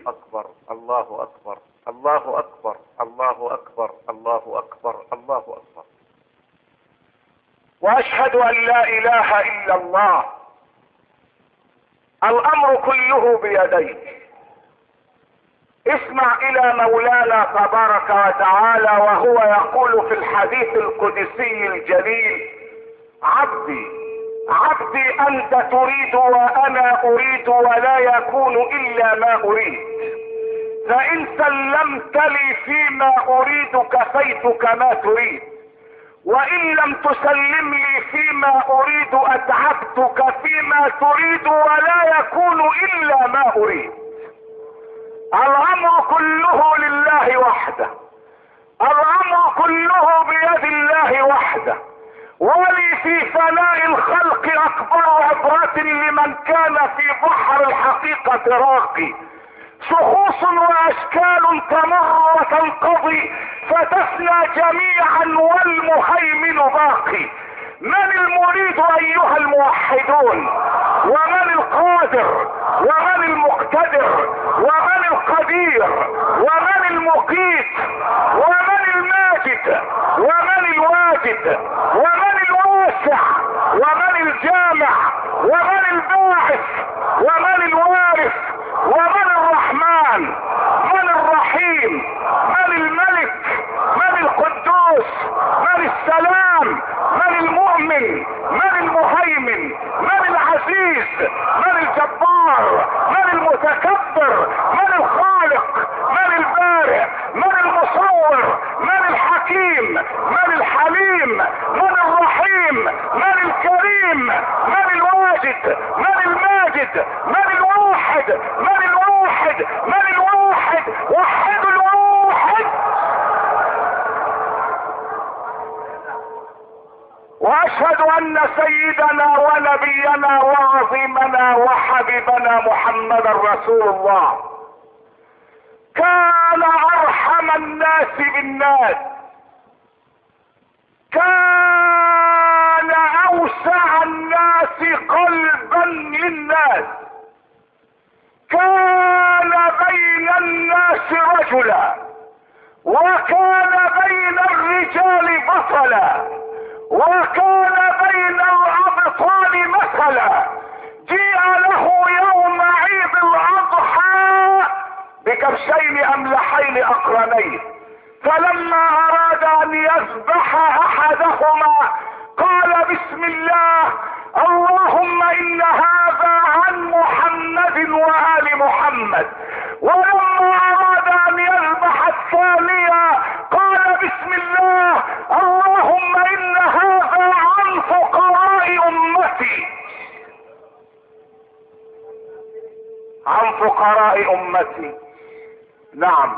أكبر، الله أكبر، الله أكبر، الله أكبر، الله أكبر، الله أكبر. وأشهد أن لا إله إلا الله. الأمر كله بيديك. اسمع إلى مولانا تبارك وتعالى وهو يقول في الحديث القدسي الجليل: عبدي عبدي أنت تريد وأنا أريد ولا يكون إلا ما أريد، فإن سلمت لي فيما أريد كفيتك ما تريد، وإن لم تسلم لي فيما أريد أتعبتك فيما تريد ولا يكون إلا ما أريد. الأمر كله لله وحده، الأمر كله بيد الله وحده. ولي في فناء الخلق أكبر عبرة لمن كان في بحر الحقيقة راقي. شخوص وأشكال تمر وتنقضي فتفنى جميعا والمهيمن باقي. من المريد أيها الموحدون؟ ومن القادر؟ ومن المقتدر؟ ومن القدير؟ ومن المقيت؟ ومن الماجد؟ ومن الواجد؟ ومن الواسع؟ ومن الجامع؟ ومن الباعث؟ ومن الوارث؟ ومن الرحمن؟ من الرحيم؟ من الملك؟ من القدوس؟ من السلام؟ من المؤمن؟ من المهيمن؟ من العزيز؟ من الجبار؟ من المتكبر؟ من الخالق؟ من البارئ؟ من المصور؟ من الحكيم؟ من الحليم؟ من الرحيم؟ من الكريم؟ من الواجد؟ من الماجد؟ من الواحد؟ من الواحد؟ من الواحد؟ وحد الواحد. واشهد ان سيدنا ونبينا وعظيمنا وحبيبنا محمد رسول الله كان ارحم الناس بالناس، كان اوسع الناس قلبا للناس، كان بين الناس رجلا وكان بين الرجال بطلا وكان بين الابطال مثلا. جيء له يوم عيد الاضحى بكبشين املحين اقرنين، فلما اراد ان يذبح احدهما قال بسم الله اللهم ان هذا عن محمد وآل محمد، ولما اراد ان يذبح الثانية قال بسم الله اللهم ان هذا عن فقراء امتي، عن فقراء امتي. نعم،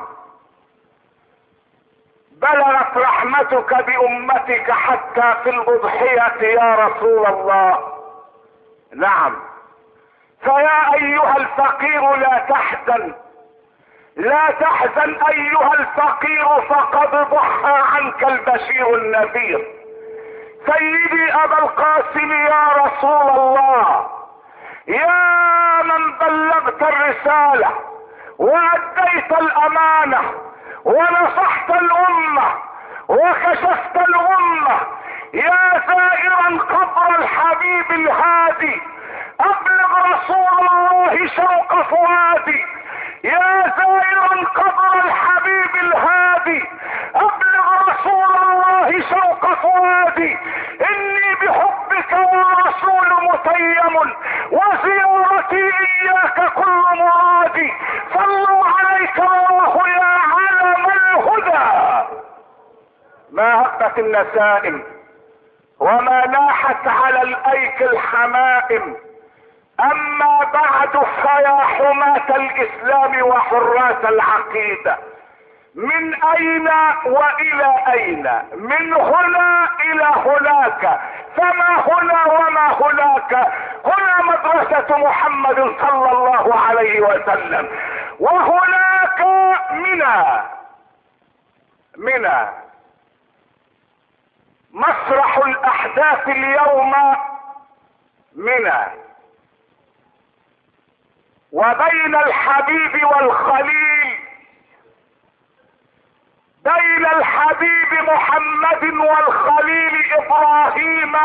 بلغت رحمتك بامتك حتى في الاضحية يا رسول الله. نعم، فيا ايها الفقير لا تحزن، لا تحزن ايها الفقير فقد ضحى عنك البشير النذير. سيدي ابا القاسم يا رسول الله، يا من بلغت الرسالة واديت الامانة ونصحت الامة وكشفت الامة، يا زائرا قبر الحبيب الهادي ابلغ رسول الله شوق فؤادي، يا زائرا قبر الحبيب الهادي ابلغ رسول الله شوق فؤادي، اني بحبك يا رسول متيم وزيارتي اياك كل مرادي، صلوا عليك الله يا علم الهدى. ما هبت النسائم وما ناحت على الايك الحمائم، اما بعد فيا حماة الاسلام وحراس العقيدة، من اين والى اين؟ من هنا الى هناك، فما هنا وما هناك؟ هنا مدرسة محمد صلى الله عليه وسلم، وهناك منى مسرح الاحداث اليوم منى، وبين الحبيب والخليل الحبيب محمد والخليل ابراهيم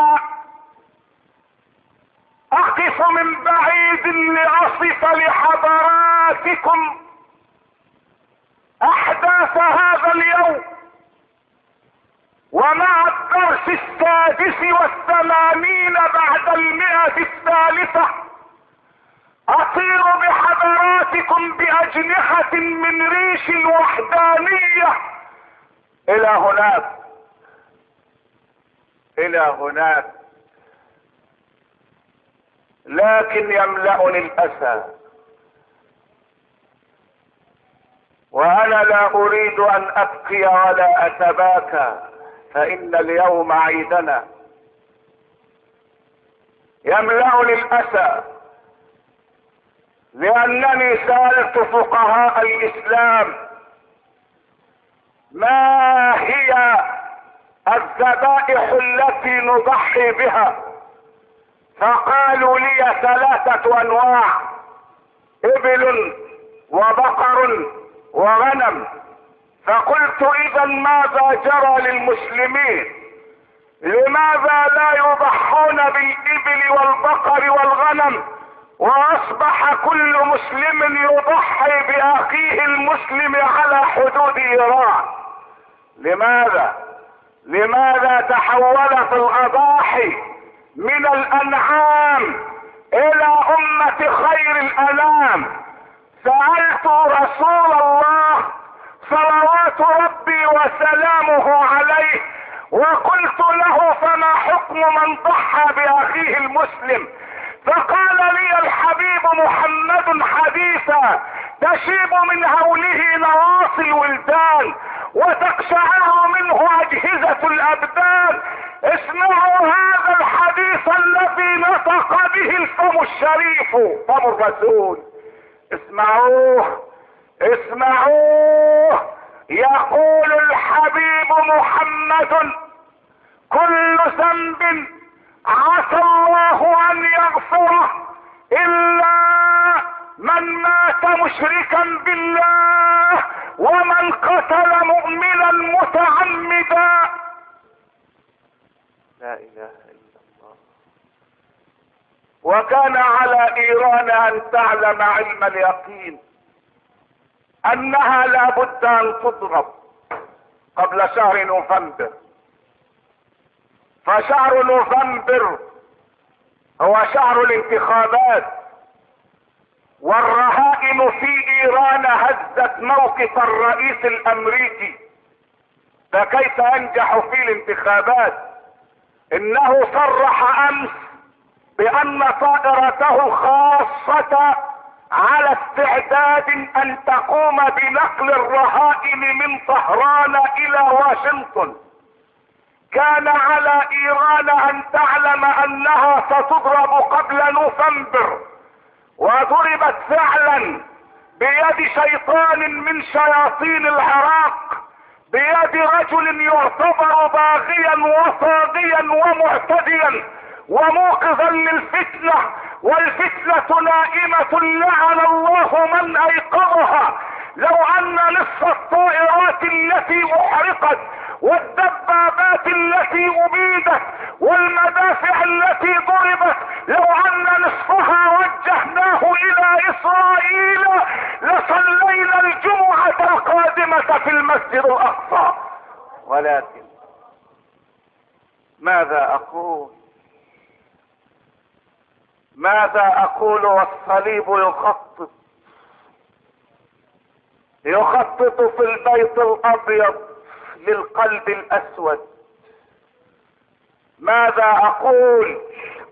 اقف من بعيد لاصف لحضراتكم احداث هذا اليوم، ومع الدرس 86 بعد 100 اطير بحضراتكم باجنحة من ريش الوحدانية الى هناك الى هناك، لكن يملأني الاسى، وانا لا اريد ان ابكي ولا اتباكى، فان اليوم عيدنا. يملأني الاسى لانني سألت فقهاء الاسلام ما هي الذبائح التي نضحي بها، فقالوا لي 3 انواع: ابل وبقر وغنم. فقلت اذا ماذا جرى للمسلمين؟ لماذا لا يضحون بالابل والبقر والغنم واصبح كل مسلم يضحي باخيه المسلم على حدود ايران؟ لماذا تحولت الاضاحي من الانعام الى امة خير الانام؟ سألت رسول الله صلوات ربي وسلامه عليه وقلت له: فما حكم من ضحى باخيه المسلم؟ فقال لي الحبيب محمد حديثا: تشيب من هوله نواصي الولدان وتقشعر منه اجهزة الابدان. اسمعوا هذا الحديث الذي نطق به الفم الشريف، فم الرسول. اسمعوه. يقول الحبيب محمد: كل ذنب عسى الله ان يغفره الا من مات مشركا بالله ومن قتل مؤمنا متعمدا. لا اله الا الله. وكان على ايران ان تعلم علم اليقين انها لا بد ان تضرب قبل شهر نوفمبر، فشهر نوفمبر هو شهر الانتخابات، والرهائن في ايران هزت موقف الرئيس الامريكي، فكيف ينجح في الانتخابات؟ انه صرح امس بان طائرته الخاصة على استعداد ان تقوم بنقل الرهائن من طهران الى واشنطن. كان على ايران ان تعلم انها ستضرب قبل نوفمبر، وضربت فعلا بيد شيطان من شياطين العراق، بيد رجل يعتبر باغيا وطاغيا ومعتديا وموقظا للفتنة، والفتنة نائمة لعن الله من ايقظها. لو ان نصف الطائرات التي احرقت والدبابات التي ابيدت والمدافع التي ضربت لو ان نصفها وجهناه الى اسرائيل لصلينا الجمعة القادمة في المسجد الاقصى. ولكن ماذا اقول والصليب يخطط في البيت الابيض للقلب الاسود. ماذا اقول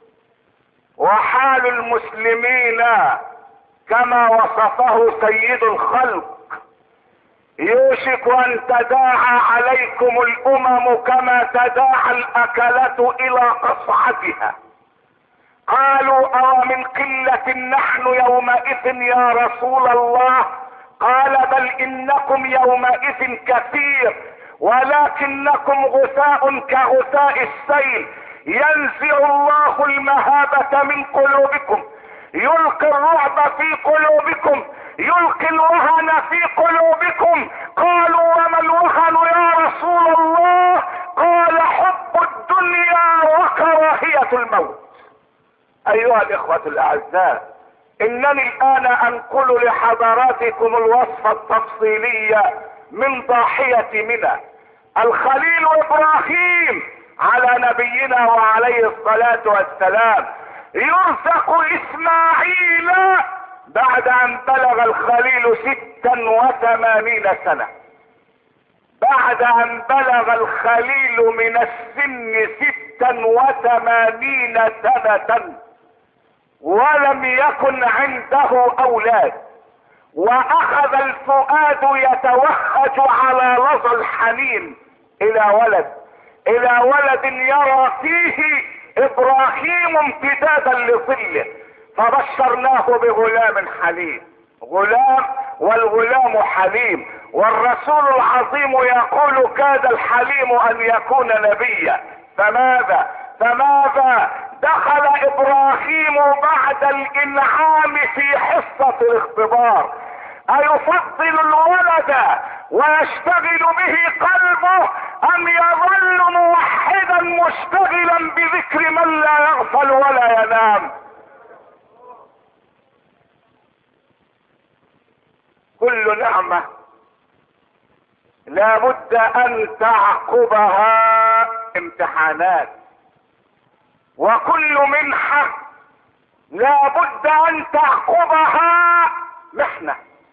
وحال المسلمين كما وصفه سيد الخلق؟ يوشك ان تداعى عليكم الامم كما تداعى الاكلة الى قصعتها. قالوا: او من قلة نحن يومئذ يا رسول الله؟ قال: بل انكم يومئذ كثير ولكنكم غثاء كغثاء السيل. ينزع الله المهابة من قلوبكم، يلقي الرعب في قلوبكم، يلقي الوهن في قلوبكم. قالوا: وما الوهن يا رسول ايها الاخوة الاعزاء، انني الان انقل لحضراتكم الوصفة التفصيلية من ضاحية منى. الخليل ابراهيم على نبينا وعليه الصلاة والسلام يرزق اسماعيل بعد ان بلغ الخليل 86 سنة. بعد ان بلغ الخليل من السن 86 سنة ولم يكن عنده اولاد، واخذ الفؤاد يتوهج على لظى الحنين الى ولد يرى فيه ابراهيم امتدادا لظله، فبشرناه بغلام حليم. غلام، والغلام حليم، والرسول العظيم يقول كاد الحليم ان يكون نبيا. فماذا دخل ابراهيم بعد الانعام في حصة الاختبار؟ ايفضل الولد ويشتغل به قلبه ام يظل موحدا مشتغلا بذكر من لا يغفل ولا ينام؟ كل نعمة لابد ان تعقبها امتحانات، وكل منحة لابد ان تعقبها محنة.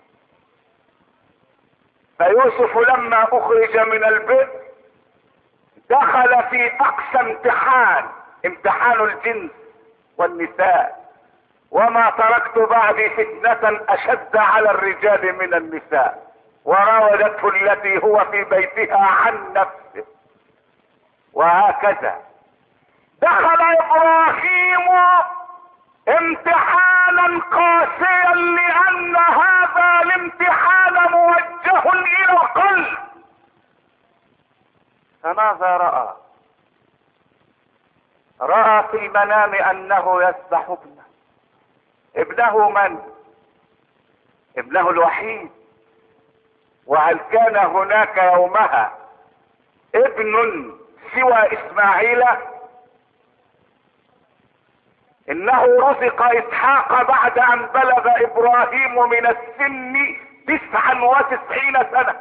فيوسف لما اخرج من البئر دخل في اقصى امتحان الجنس والنساء، وما تركت بعدي فتنة اشد على الرجال من النساء، وراودته التي هو في بيتها عن نفسه. وهكذا دخل ابراهيم امتحانا قاسيا، لان هذا الامتحان موجه الى القلب. فماذا رأى في المنام انه يذبح ابنه من؟ ابنه الوحيد. وهل كان هناك يومها ابن سوى اسماعيل؟ انه رزق اسحاق بعد ان بلغ ابراهيم من السن 99 سنة.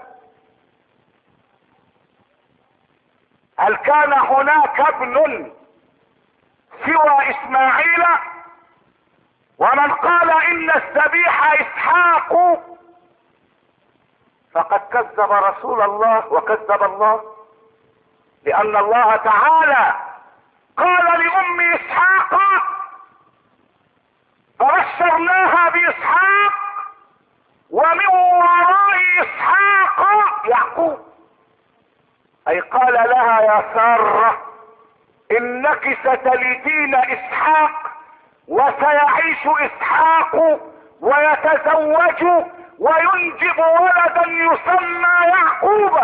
هل كان هناك ابن سوى اسماعيل؟ ومن قال ان الذبيح اسحاق فقد كذب رسول الله وكذب الله، لان الله تعالى قال لام اسحاق فبشرناها باسحاق ومن وراء اسحاق يعقوب، اي قال لها يا سارة انك ستلدين اسحاق وسيعيش اسحاق ويتزوج وينجب ولدا يسمى يعقوب.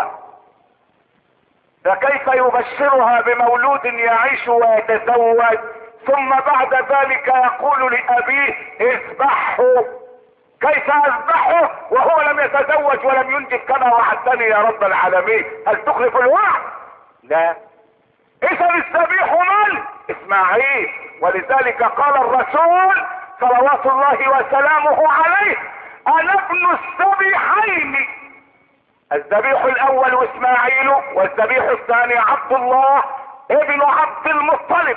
فكيف يبشرها بمولود يعيش ويتزوج ثم بعد ذلك يقول لأبيه اذبحه؟ كيف اذبحه وهو لم يتزوج ولم ينجب كما وعدتني يا رب العالمين؟ هل تخلف الوعد؟ لا. اذا الذبيح من؟ اسماعيل. ولذلك قال الرسول صلوات الله وسلامه عليه انا ابن الذبيحين. الذبيح الاول اسماعيل، والذبيح الثاني عبد الله ابن عبد المطلب.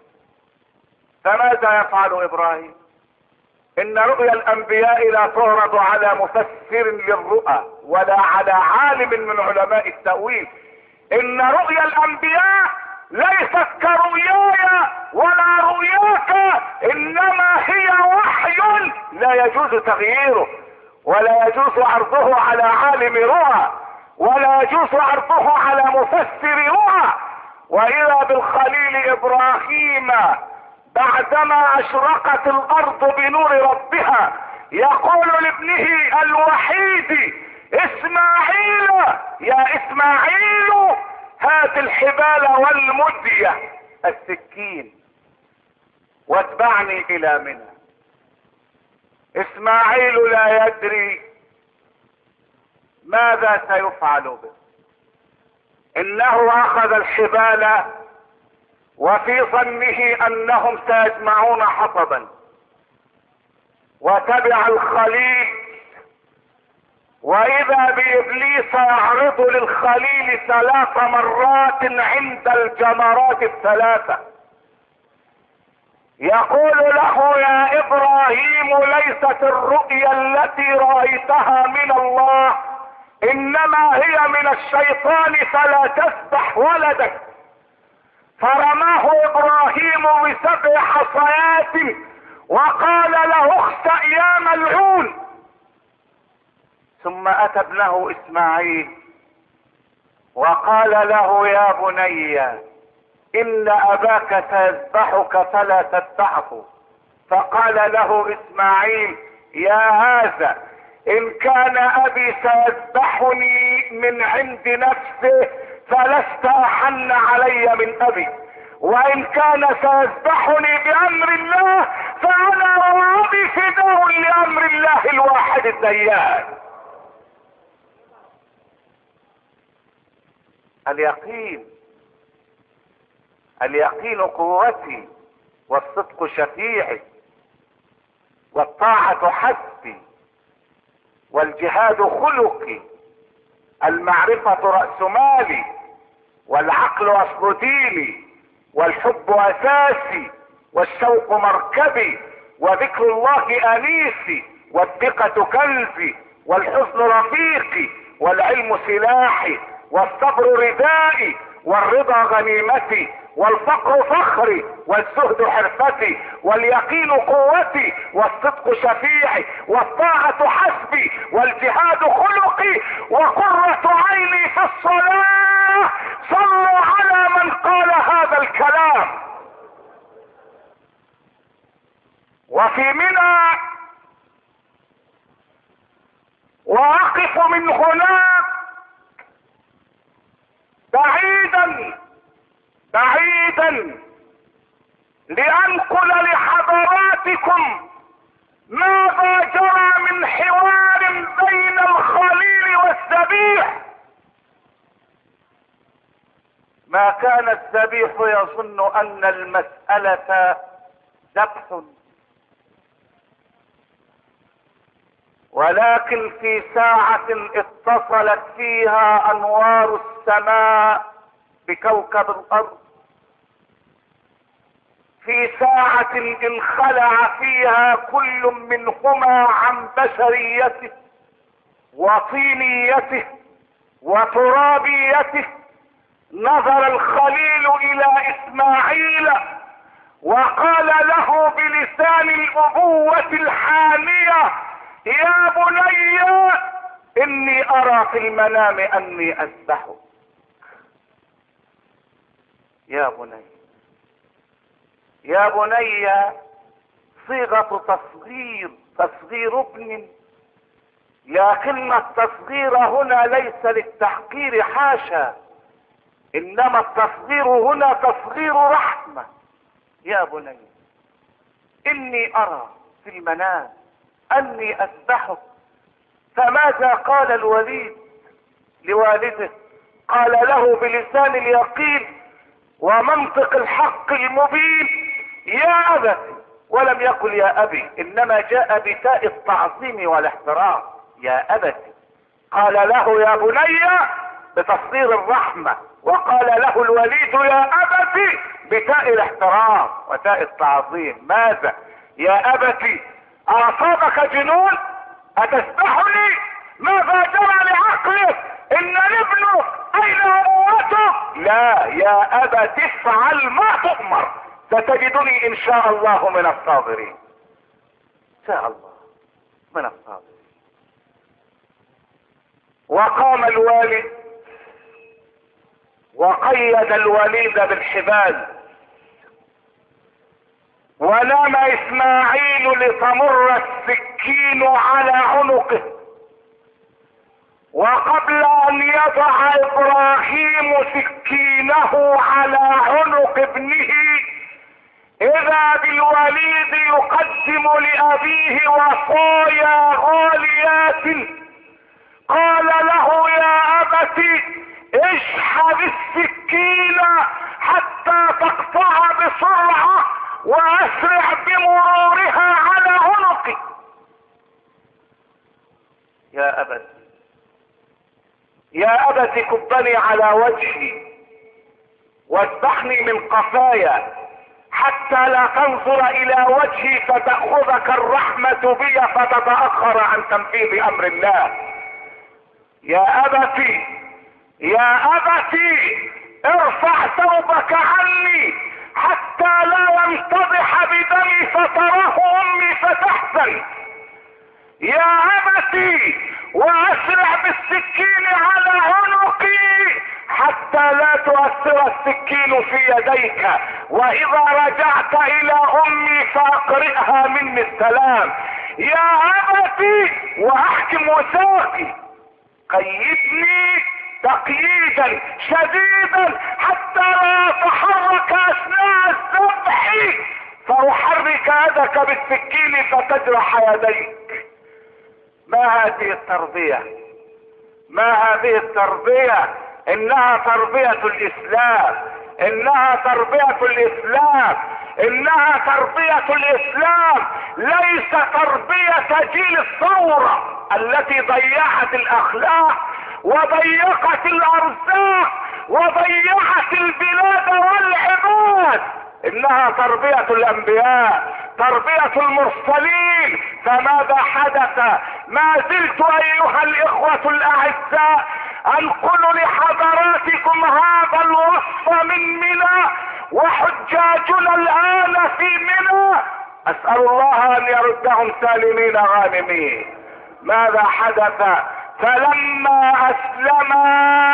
فماذا يفعل ابراهيم؟ ان رؤيا الانبياء لا تعرض على مفسر للرؤى ولا على عالم من علماء التأويل. ان رؤيا الانبياء ليست كرؤياي ولا رؤياك، انما هي وحي لا يجوز تغييره، ولا يجوز عرضه على عالم رؤى، ولا يجوز عرضه على مفسر رؤى. واذا بالخليل ابراهيم بعدما اشرقت الارض بنور ربها يقول لابنه الوحيد اسماعيل يا اسماعيل هات الحبال والمدية السكين واتبعني الى منى. اسماعيل لا يدري ماذا سيفعل به. انه اخذ الحبال وفي ظنه انهم سيجمعون حطبا، وتبع الخليل، واذا بابليس يعرض للخليل 3 مرات عند الجمرات ال3، يقول له يا ابراهيم ليست الرؤيا التي رأيتها من الله، انما هي من الشيطان، فلا تذبح ولدك. فرماه ابراهيم ب7 حصيات وقال له اخسأ يا ملعون. ثم اتى ابنه اسماعيل وقال له يا بني ان اباك سيذبحك فلا تذبحه. فقال له اسماعيل يا هذا ان كان ابي سيذبحني من عند نفسه فلست احن علي من ابي، وان كان سيذبحني بامر الله فانا وابي فداء لامر الله الواحد الديان. اليقين قوتي، والصدق شفيعي، والطاعة حسبي، والجهاد خلقي، المعرفة رأس مالي، والعقل اصل ديني، والحب اساسي، والشوق مركبي، وذكر الله انيسي، والثقة كنزي، والحزن رفيقي، والعلم سلاحي، والصبر ردائي، والرضا غنيمتي، والفقر فخري، والزهد حرفتي، واليقين قوتي، والصدق شفيعي، والطاعة حسبي، والجهاد خلقي، وقرة عيني في الصلاة. صلوا على من قال هذا الكلام. وفي منى واقف من هناك بعيدا لانقل لحضراتكم ماذا جرى من حوار بين الخليل والذبيح. ما كان الذبيح يظن ان المسألة ذبح، ولكن في ساعة اتصلت فيها انوار السماء بكوكب الارض، في ساعة انخلع فيها كل منهما عن بشريته وطينيته وترابيته، نظر الخليل الى اسماعيل وقال له بلسان الابوة الحامية يا بني اني ارى في المنام اني اذبحك. يا بني صيغة تصغير ابن، لكن التصغير هنا ليس للتحقير حاشا، انما التصغير هنا تصغير رحمة. يا بني اني ارى في المنام اني اذبحك. فماذا قال الوليد لوالده؟ قال له بلسان اليقين ومنطق الحق المبين يا أبت، ولم يقل يا أبي، إنما جاء بتاء التعظيم والاحترام. يا أبت قال له يا بني بتصدير الرحمة، وقال له الوليد يا أبت بتاء الاحترام وتاء التعظيم. ماذا؟ يا أبت أصابك جنون؟ أتسبحني؟ ماذا جرى لعقلك؟ إن الابن أين أبوته؟ لا يا أبت افعل ما تؤمر، ستجدني إن شاء الله من الصابرين. إن شاء الله من الصابرين. وقام الوالد وقيد الوليد بالحبال، ونام اسماعيل لتمر السكين على عنقه. وقبل ان يضع ابراهيم سكينه على عنق ابنه اذا بالوليد يقدم لابيه وصايا غاليات. قال له يا ابت اشحذ السكين حتى تقطع بسرعة واسرع بمرورها على عنقي. يا ابت يا ابت كبني على وجهي واذبحني من قفايا حتى لا تنظر الى وجهي فتأخذك الرحمة بي فتتأخر عن تنفيذ امر الله. يا ابتي يا ابتي ارفع ثوبك عني حتى لا ينتضح بدمي فتراه امي فتحزن. يا ابتي واسرع بالسكين على عنقي حتى لا تؤثر السكين في يديك، واذا رجعت الى امي فاقرئها مني السلام. يا ابتي واحكم وثاقي قيدني تقييدا شديدا حتى لا اتحرك اثناء الذبح فاحرك يدك بالسكين فتجرح يديك. ما هذه التربية؟ ما هذه التربية؟ انها تربية الاسلام، انها تربية الاسلام، انها تربية الاسلام، ليس تربية جيل الثورة التي ضيعت الاخلاق وضيقت الارزاق وضيعت البلاد والعباد. انها تربية الانبياء، تربية المرسلين. فماذا حدث؟ ما زلت ايها الاخوة الاعزاء انقل لحضراتكم هذا الوصف من منى وحجاجنا الان في منى، اسأل الله ان يردهم سالمين غانمين. ماذا حدث؟ فلما اسلما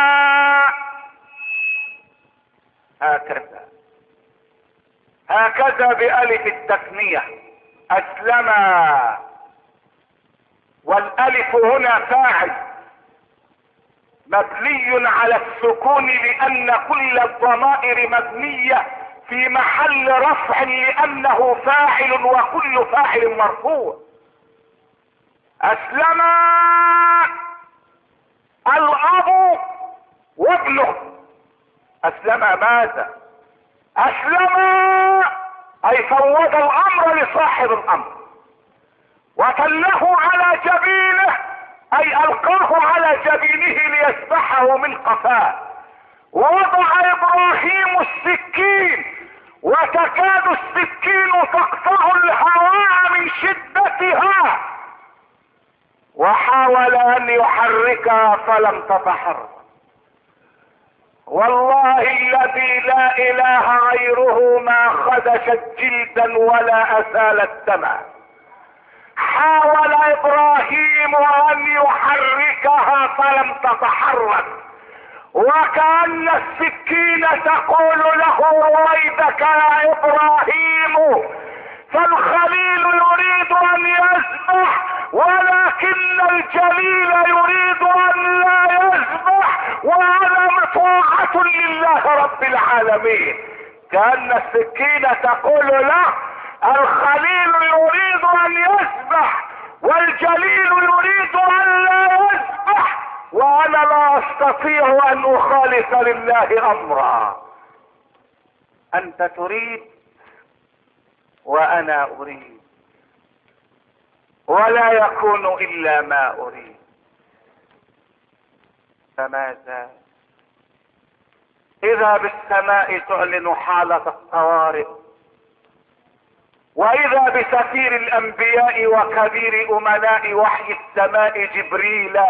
هكذا بألف التثنية اسلما، والالف هنا فاعل مبني على السكون لان كل الضمائر مبنية في محل رفع لانه فاعل وكل فاعل مرفوع. اسلما الاب وابنه. اسلم ماذا؟ اسلم اي فوض الامر لصاحب الامر وتله على جبينه اي القاه على جبينه ليسبحه من قفاه. ووضع ابراهيم السكين وتكاد السكين تقطع الهواء من شدتها وحاول ان يحركها فلم تتحرك. والله الذي لا اله غيره ما خدشت جلدا ولا اسالت دما. حاول ابراهيم ان يحركها فلم تتحرك وكأن السكين تقول له رويدك يا ابراهيم. فالخليل يريد ان يذبح ولكن الجليل يريد ان لا يذبح وانا مطاعة لله رب العالمين. كأن السكينة تقول له الخليل يريد ان يذبح والجليل يريد ان لا يذبح وانا لا استطيع ان اخالف لله امرا. انت تريد وانا اريد ولا يكون الا ما اريد. فماذا؟ اذا بالسماء تعلن حالة الطوارئ واذا بسفير الانبياء وكبير امناء وحي السماء جبريل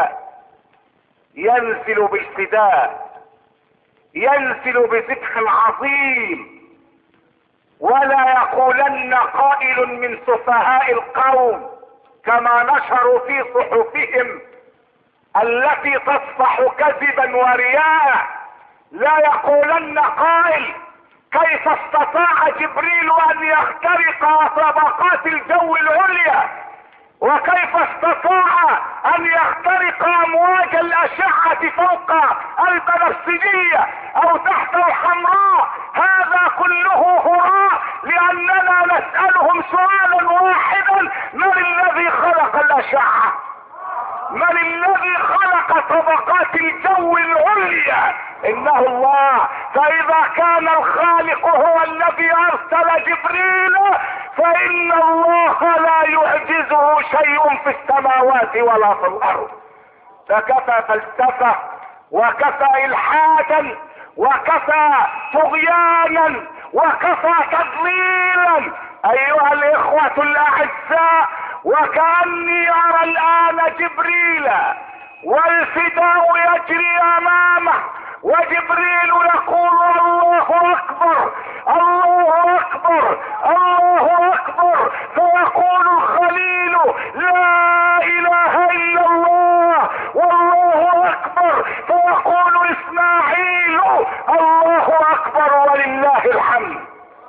ينزل باجتداء، ينزل بذبح عظيم. ولا يقولن قائل من سفهاء القوم كما نشروا في صحفهم التي تصفح كذبا ورياء، لا يقولن قائل كيف استطاع جبريل ان يخترق طبقات الجو العليا وكيف استطاع ان يخترق امواج الاشعة فوق البنفسجية او تحت الحمراء. هذا كله هراء لاننا نسألهم سؤالا واحدا: من الذي خلق الاشعة؟ من الذي خلق الى طبقات الجو العليا. انه الله. فاذا كان الخالق هو الذي ارسل جبريل فان الله لا يعجزه شيء في السماوات ولا في الارض. فكفى فلسفة وكفى الحادا وكفى طغيانا وكفى تضليلا ايها الاخوة الاعزاء. وكأني ارى الان جبريل والفداء يجري امامه وجبريل يقول الله اكبر الله اكبر الله اكبر. فيقول الخليل لا اله الا الله والله اكبر. فيقول اسماعيل الله اكبر ولله الحمد.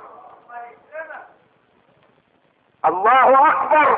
الله اكبر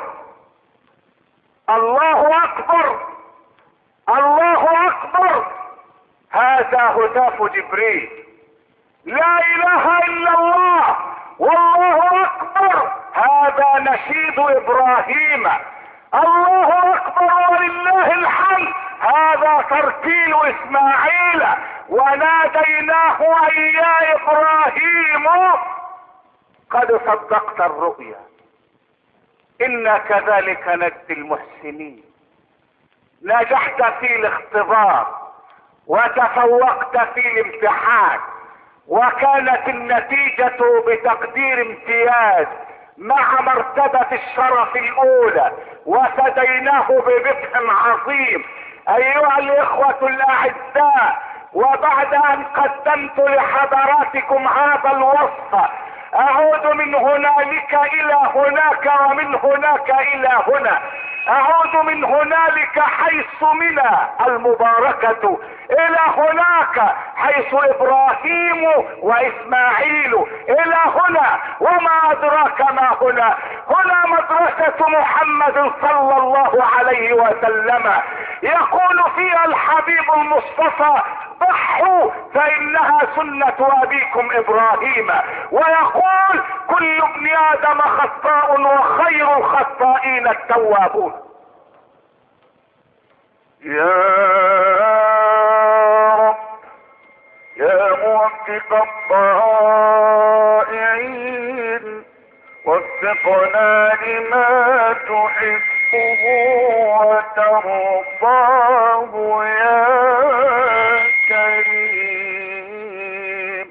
الله اكبر الله اكبر. هذا هتاف جبريل. لا اله الا الله والله اكبر. هذا نشيد ابراهيم. الله اكبر ولله الحمد. هذا ترتيل اسماعيل. وناديناه ان يا ابراهيم قد صدقت الرؤيا انا كذلك نجزي المحسنين. نجحت في الاختبار وتفوقت في الامتحان وكانت النتيجة بتقدير امتياز مع مرتبة الشرف الاولى وفديناه بذبح عظيم. ايها الاخوة الاعزاء، وبعد ان قدمت لحضراتكم هذا الوصف اعود من هنالك الى هناك ومن هناك الى هنا. اعود من هنالك حيث منى المباركة الى هناك حيث ابراهيم واسماعيل الى هنا. وما ادراك ما هنا؟ هنا مدرسة محمد صلى الله عليه وسلم. يقول فيها الحبيب المصطفى ضحوا فانها سنة ابيكم ابراهيم. ويقول كل ابن ادم خطاء وخير الخطائين التوابون. يا رب يا موفق الطائعين وفقنا لما تحبه وترضاه يا كريم.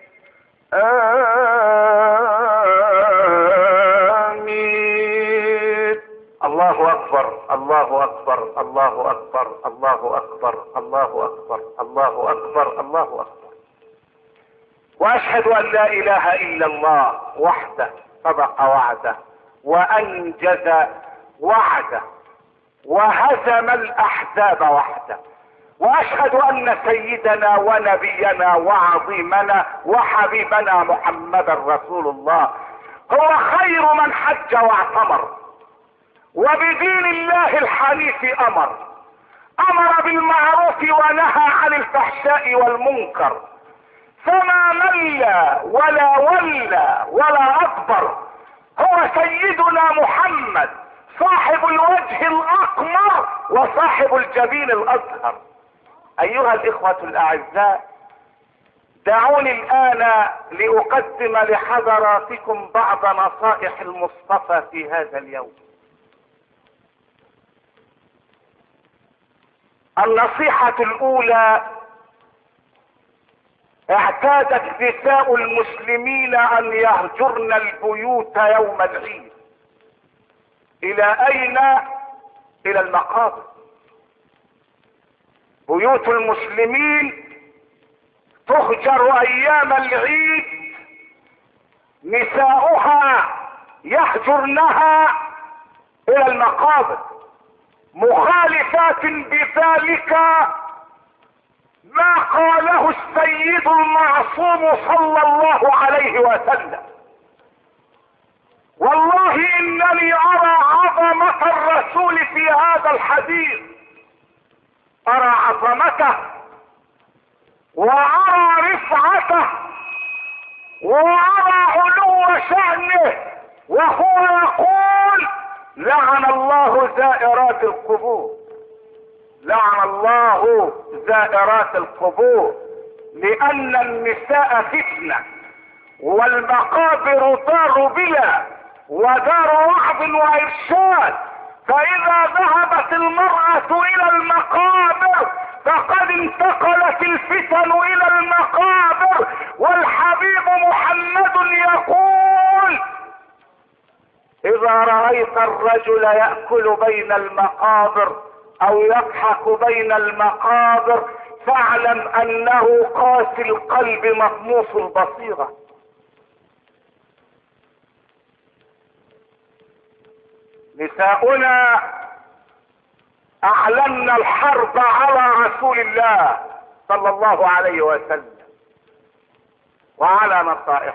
آمين. الله أكبر الله أكبر الله أكبر الله أكبر الله أكبر الله أكبر الله أكبر. وأشهد أن لا إله إلا الله وحده صدق وعده وأنجز وعده وهزم الأحزاب وحده. وأشهد أن سيدنا ونبينا وعظيمنا وحبيبنا محمدا رسول الله هو خير من حج واعتمر وبدين الله الحنيف امر بالمعروف ونهى عن الفحشاء والمنكر فما مل ولا ولى ولا اكبر. هو سيدنا محمد صاحب الوجه الاقمر وصاحب الجبين الازهر. ايها الاخوة الاعزاء، دعوني الان لاقدم لحضراتكم بعض نصائح المصطفى في هذا اليوم. النصيحة الاولى: اعتادت نساء المسلمين ان يهجرن البيوت يوم العيد. الى اين؟ الى المقابر. بيوت المسلمين تهجر ايام العيد، نساؤها يهجرنها الى المقابر، مخالفات بذلك ما قاله السيد المعصوم صلى الله عليه وسلم. والله انني ارى عظمة الرسول في هذا الحديث، ارى عظمته وارى رفعته وارى علو شأنه، وهو يقول: لعن الله زائرات القبور. لعن الله زائرات القبور، لان النساء فتنة، والمقابر دار بلا ودار وعظ وارشاد، فاذا ذهبت المرأة الى المقابر فقد انتقلت الفتن الى المقابر. والحبيب محمد يقول: اذا رأيت الرجل يأكل بين المقابر او يضحك بين المقابر فاعلم انه قاسي القلب مطموس البصيرة. نساؤنا اعلن الحرب على رسول الله صلى الله عليه وسلم وعلى نصائحه.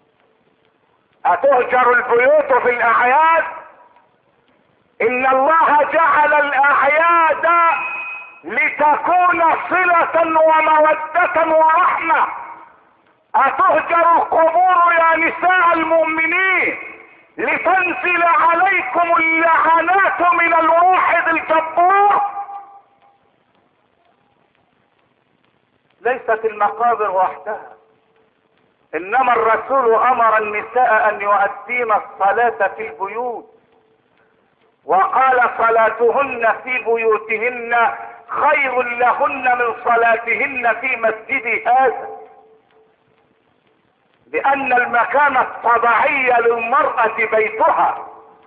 اتهجر البيوت في الاعياد؟ ان الله جعل الاعياد لتكون صلة ومودة ورحمة. اتهجر القبور يا نساء المؤمنين لتنزل عليكم اللعنات من الواحد الجبار؟ ليست المقابر وحدها، انما الرسول امر النساء ان يؤدين الصلاة في البيوت، وقال: صلاتهن في بيوتهن خير لهن من صلاتهن في مسجد هذا، لان المكان الطبيعي للمرأة بيتها.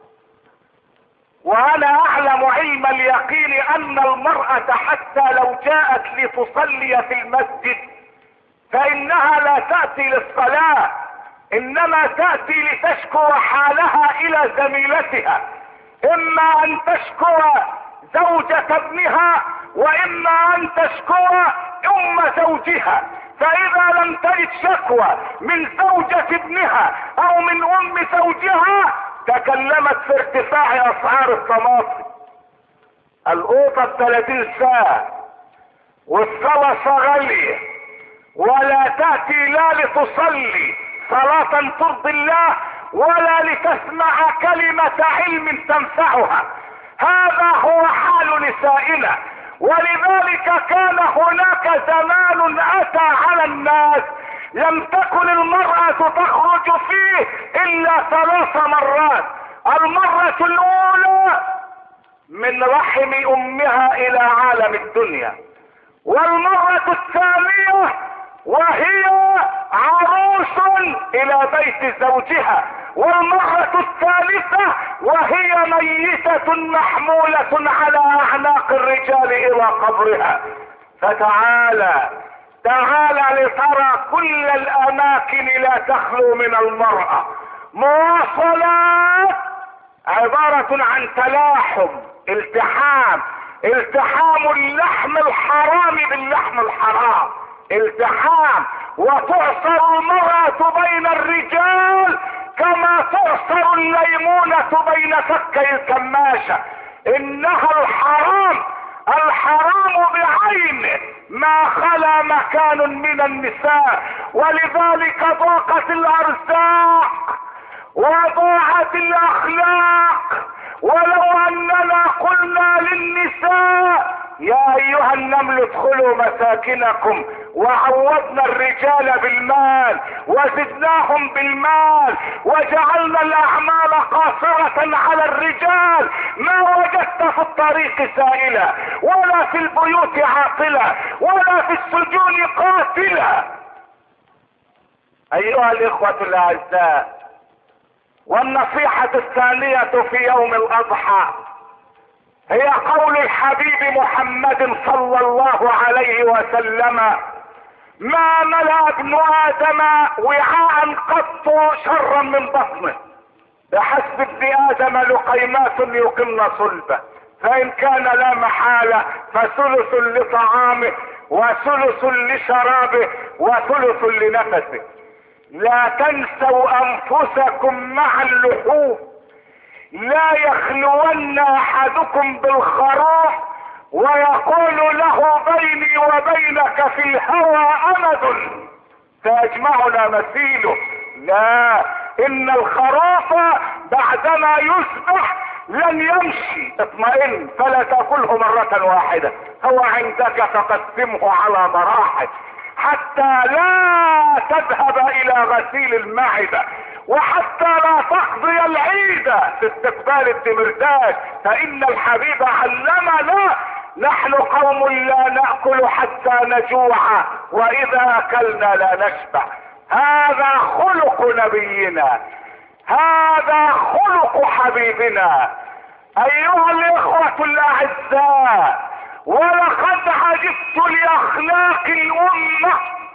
وانا اعلم علم اليقين ان المرأة حتى لو جاءت لتصلي في المسجد فانها لا تأتي للصلاة، انما تأتي لتشكو حالها الى زميلتها، اما ان تشكو زوجة ابنها واما ان تشكو ام زوجها. فاذا لم تجد شكوى من زوجة ابنها او من ام زوجها تكلمت في ارتفاع اسعار الطماطم. القوطة ب30 ساعة والصلصة غالية، ولا تأتي لا لتصلي صلاة ترضي الله ولا لتسمع كلمة علم تنفعها. هذا هو حال نسائنا. ولذلك كان هناك زمان اتى على الناس لم تكن المرأة تخرج فيه الا 3 مرات. المرة الاولى من رحم امها الى عالم الدنيا، والمرة الثانية وهي عروس الى بيت زوجها، والمرة الثالثة وهي ميتة محمولة على اعناق الرجال الى قبرها. فتعالى لترى كل الاماكن لا تخلو من المرأة. مواصلات عبارة عن تلاحم، التحام اللحم الحرام باللحم الحرام، التحام. وتعصر المرأة بين الرجال كما تعصر الليمونة بين فكي الكماشة. انها الحرام بعينه ما خلا مكان من النساء. ولذلك ضاقت الارزاق وضاعت الاخلاق. ولو اننا قلنا للنساء: يا ايها النمل ادخلوا مساكنكم، وعوضنا الرجال بالمال وزدناهم بالمال وجعلنا الاعمال قاصرة على الرجال، ما وجدت في الطريق سائلة ولا في البيوت عاطلة ولا في السجون قاتلة. ايها الاخوة الاعزاء، والنصيحة الثانية في يوم الاضحى هي قول الحبيب محمد صلى الله عليه وسلم: ما ملأ ابن ادم وعاء قط شرا من بطنه، بحسب ابن ادم لقيمات يقمن صلبه، فان كان لا محالة فثلث لطعامه وثلث لشرابه وثلث لنفسه. لا تنسوا انفسكم مع اللحوم، لا يخلون احدكم بالخروف ويقول له: بيني وبينك في الهوى امد فيجمعنا مثيله. لا، ان الخروف بعدما يذبح لن يمشي، اطمئن فلا تاكله مرة واحدة، هو عندك فقسمه على مراحل حتى لا تذهب الى غسيل المعدة، وحتى لا تقضي العيد في استقبال الدمرداج، فان الحبيب علمنا نحن قوم لا نأكل حتى نجوع، واذا اكلنا لا نشبع. هذا خلق نبينا، هذا خلق حبيبنا. ايها الاخوة الاعزاء، ولقد عجبت لاخلاق الامة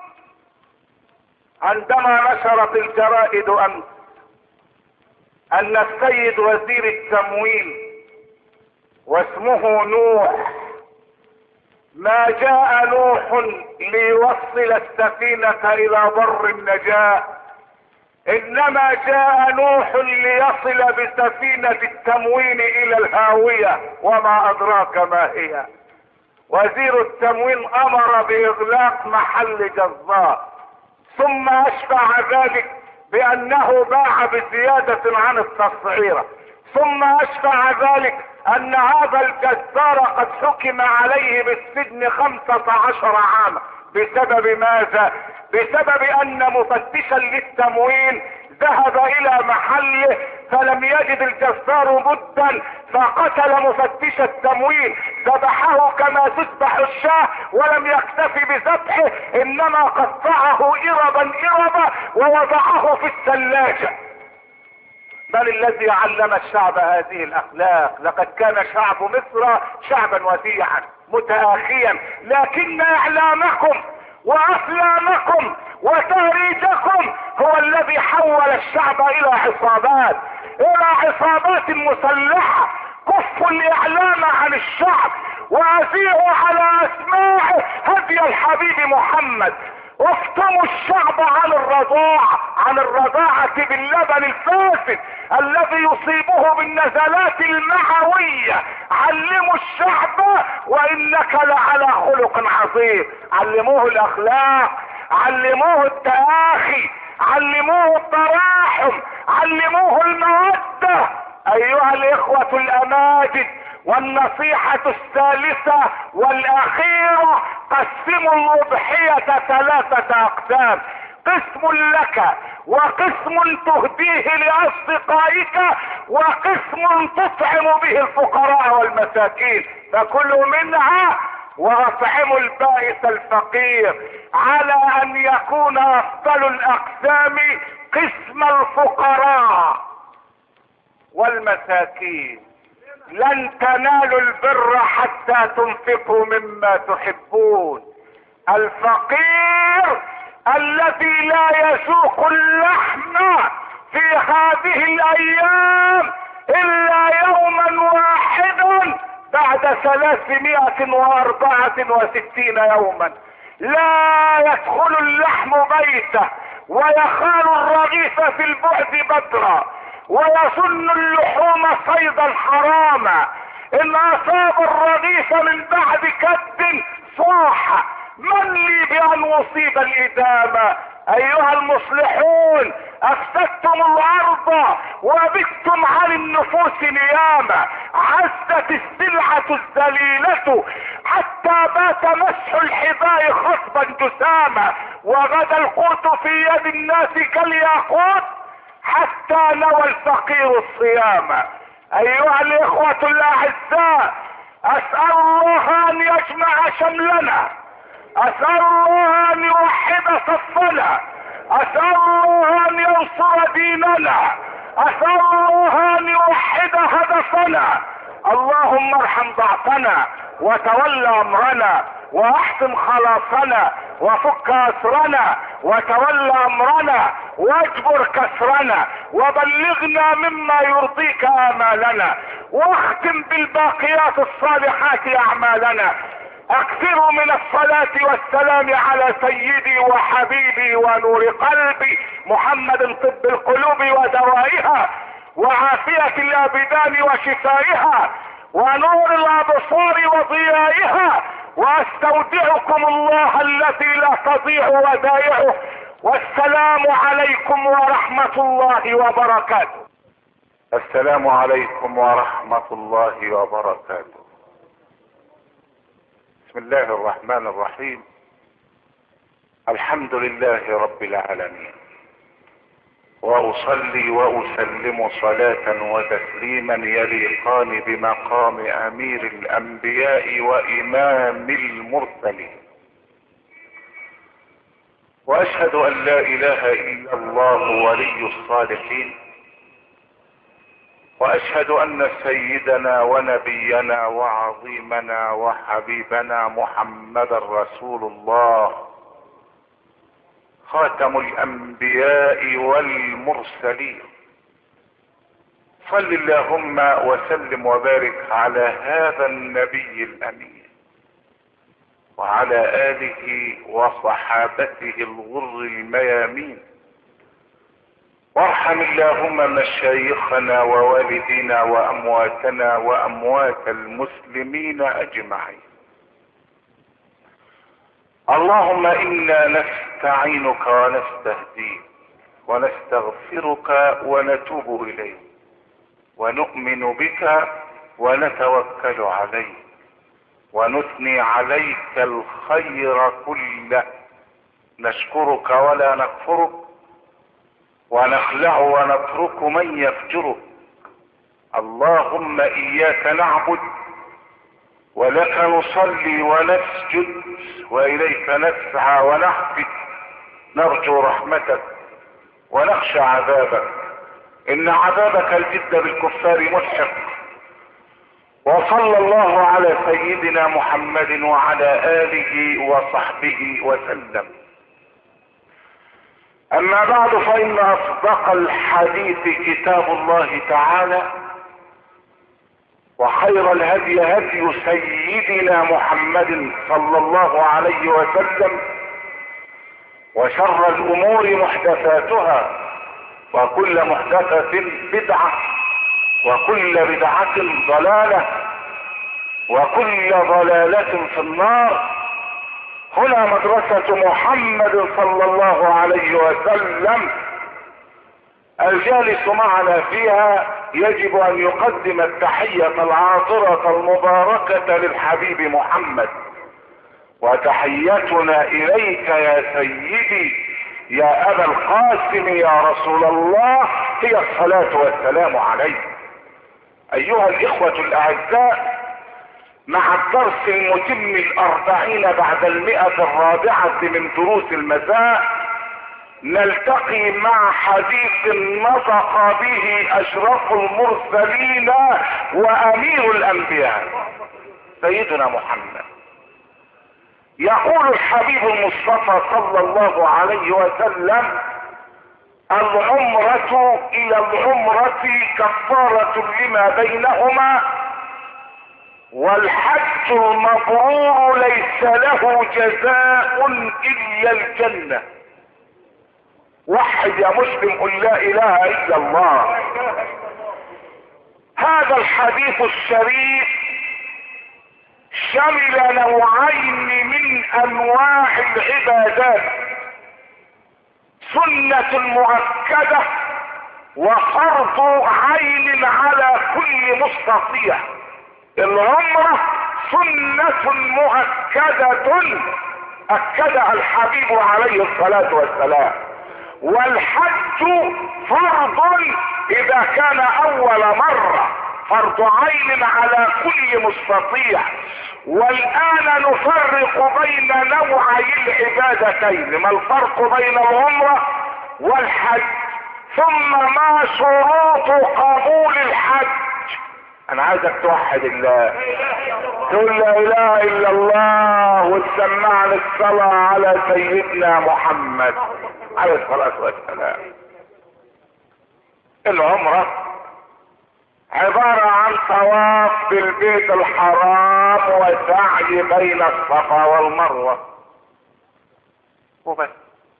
عندما نشرت الجرائد امس ان السيد وزير التموين واسمه نوح، ما جاء نوح ليوصل السفينة الى بر النجاة، انما جاء نوح ليصل بسفينة التموين الى الهاوية، وما ادراك ما هي. وزير التموين امر باغلاق محل جزار، ثم اشبع ذلك بانه باع بزيادة عن التسعيرة، ثم اشبع ذلك ان هذا الجزار قد حكم عليه بالسجن 15 عاما. بسبب ماذا؟ بسبب ان مفتشا للتموين ذهب الى محله فلم يجد الجزار بدا، فقتل مفتش التموين، ذبحه كما تذبح الشاة، ولم يكتفي بذبحه انما قطعه اربا اربا ووضعه في الثلاجة. بل الذي علم الشعب هذه الاخلاق، لقد كان شعب مصر شعبا وديعا متآخيا، لكن اعلامكم وافلامكم وتهريجكم هو الذي حول الشعب الى عصابات مسلحة. كفوا الاعلام عن الشعب واذيعوا على اسماعه هدي الحبيب محمد. افتموا الشعب عن الرضاعة باللبن الفاسد الذي يصيبه بالنزلات المعوية. علموا الشعب وانك لعلى خلق عظيم. علموه الاخلاق، علموه التآخي، علموه التراحم، علموه المودة. ايها الاخوة الاماجد، والنصيحة الثالثة والاخيرة، قسموا الاضحية 3 اقسام: قسم لك، وقسم تهديه لاصدقائك، وقسم تطعم به الفقراء والمساكين، فكلوا منها واطعموا البائس الفقير. على ان يكون افضل الاقسام قسم الفقراء والمساكين. لن تنالوا البر حتى تنفقوا مما تحبون. الفقير الذي لا يذوق اللحم في هذه الايام الا يوما واحدا بعد 364 يوما، لا يدخل اللحم بيته، ويخال الرغيف في البعد بدرا، ويظن اللحوم صيدا حراما. ان اصاب الرغيف من بعد كد صاح: من لي بان اصيب الادامة؟ ايها المصلحون، افسدتم الارض وبتم عن النفوس نياما. عزت السلعة الذليلة حتى بات مسح الحذاء خصبا جساما، وغدا القوت في يد الناس كالياقوت حتى نوى الفقير الصيام. ايها الاخوة الاعزاء، اسأل الله ان يجمع شملنا، اسأل الله ان يوحد صفنا، اسأل الله ان ينصر ديننا، اسأل الله ان يوحد هدفنا. اللهم ارحم ضعفنا وتولى امرنا، واحسن خلاصنا، وفك اسرنا، وتولى امرنا، واجبر كسرنا، وبلغنا مما يرضيك امالنا، واختم بالباقيات الصالحات اعمالنا. اكثروا من الصلاة والسلام على سيدي وحبيبي ونور قلبي محمد، طب القلوب ودوائها، وعافية الابدان وشفائها، ونور الابصار وضيائها. واستودعكم الله الذي لا تضيع ودائعه، والسلام عليكم ورحمة الله وبركاته. السلام عليكم ورحمة الله وبركاته. بسم الله الرحمن الرحيم. الحمد لله رب العالمين، واصلي واسلم صلاة وتسليما يليقان بمقام امير الانبياء وامام المرسلين، واشهد ان لا اله الا الله ولي الصالحين، واشهد ان سيدنا ونبينا وعظيمنا وحبيبنا محمدا رسول الله خاتم الانبياء والمرسلين. صل اللهم وسلم وبارك على هذا النبي الامين وعلى اله وصحابته الغر الميامين، وارحم اللهم مشايخنا ووالدينا وامواتنا واموات المسلمين اجمعين. اللهم انا نستعينك ونستهديك ونستغفرك ونتوب اليك ونؤمن بك ونتوكل عليك ونثني عليك الخير كله، نشكرك ولا نكفرك ونخلع ونترك من يفجرك. اللهم اياك نعبد ولك نصلي ونسجد واليك نسعى ونحفد، نرجو رحمتك ونخشى عذابك، ان عذابك الجد بالكفار ملحق. وصلى الله على سيدنا محمد وعلى اله وصحبه وسلم. اما بعد، فان اصدق الحديث كتاب الله تعالى، وخير الهدي هدي سيدنا محمد صلى الله عليه وسلم، وشر الامور محدثاتها، وكل محدثة بدعة، وكل بدعة ضلالة، وكل ضلالة في النار. هنا مدرسة محمد صلى الله عليه وسلم، الجالس معنا فيها يجب ان يقدم التحية العاطرة المباركة للحبيب محمد، وتحيتنا اليك يا سيدي يا ابا القاسم يا رسول الله هي الصلاة والسلام عليك. ايها الاخوة الاعزاء، مع الدرس المتم 40 بعد 100 من دروس المساء، نلتقي مع حديث نطق به اشرف المرسلين وامير الانبياء سيدنا محمد. يقول الحبيب المصطفى صلى الله عليه وسلم: العمرة الى العمرة كفارة لما بينهما، والحج المبرور ليس له جزاء الا الجنة. وحد يا مسلم، قل لا اله الا الله. هذا الحديث الشريف شمل نوعين من انواع العبادات: سنة مؤكدة وفرض عين على كل مستطيع. العمرة سنة مؤكدة اكدها الحبيب عليه الصلاة والسلام، والحج فرض اذا كان اول مرة، فرض عين على كل مستطيع. والان نفرق بين نوعي العبادتين: ما الفرق بين العمرة والحج، ثم ما شروط قبول الحج. انا عايزك توحد الله، تقول لا اله الا الله، وتسمعني الصلاة على سيدنا محمد عليه الصلاة والسلام. العمرة عبارة عن طواف بالبيت الحرام وسعي بين الصفا والمروة وبس.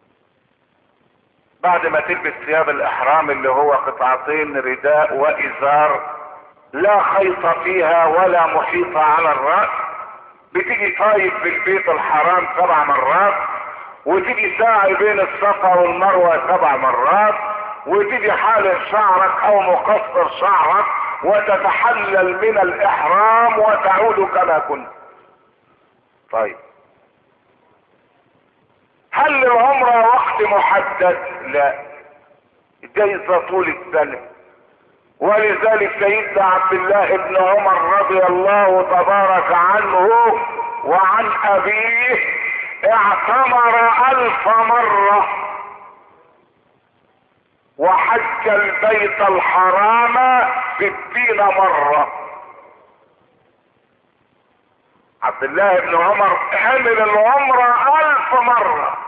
بعد ما تلبس ثياب الاحرام اللي هو قطعتين رداء وازار لا خيط فيها ولا محيط على الرأس، بتيجي طايف بالبيت الحرام 7 مرات، وتيجي ساعي بين الصفا والمروة 7 مرات، وتيجي حالق شعرك او مقصر شعرك وتتحلل من الاحرام وتعود كما كنت. طيب هل العمرة وقت محدد؟ لا، جايزة طول السنة. ولذلك سيدنا عبد الله بن عمر رضي الله تبارك عنه وعن ابيه اعتمر 1000 مرة وحج البيت الحرام 60 مرة. عبد الله بن عمر عمل العمرة 1000 مرة،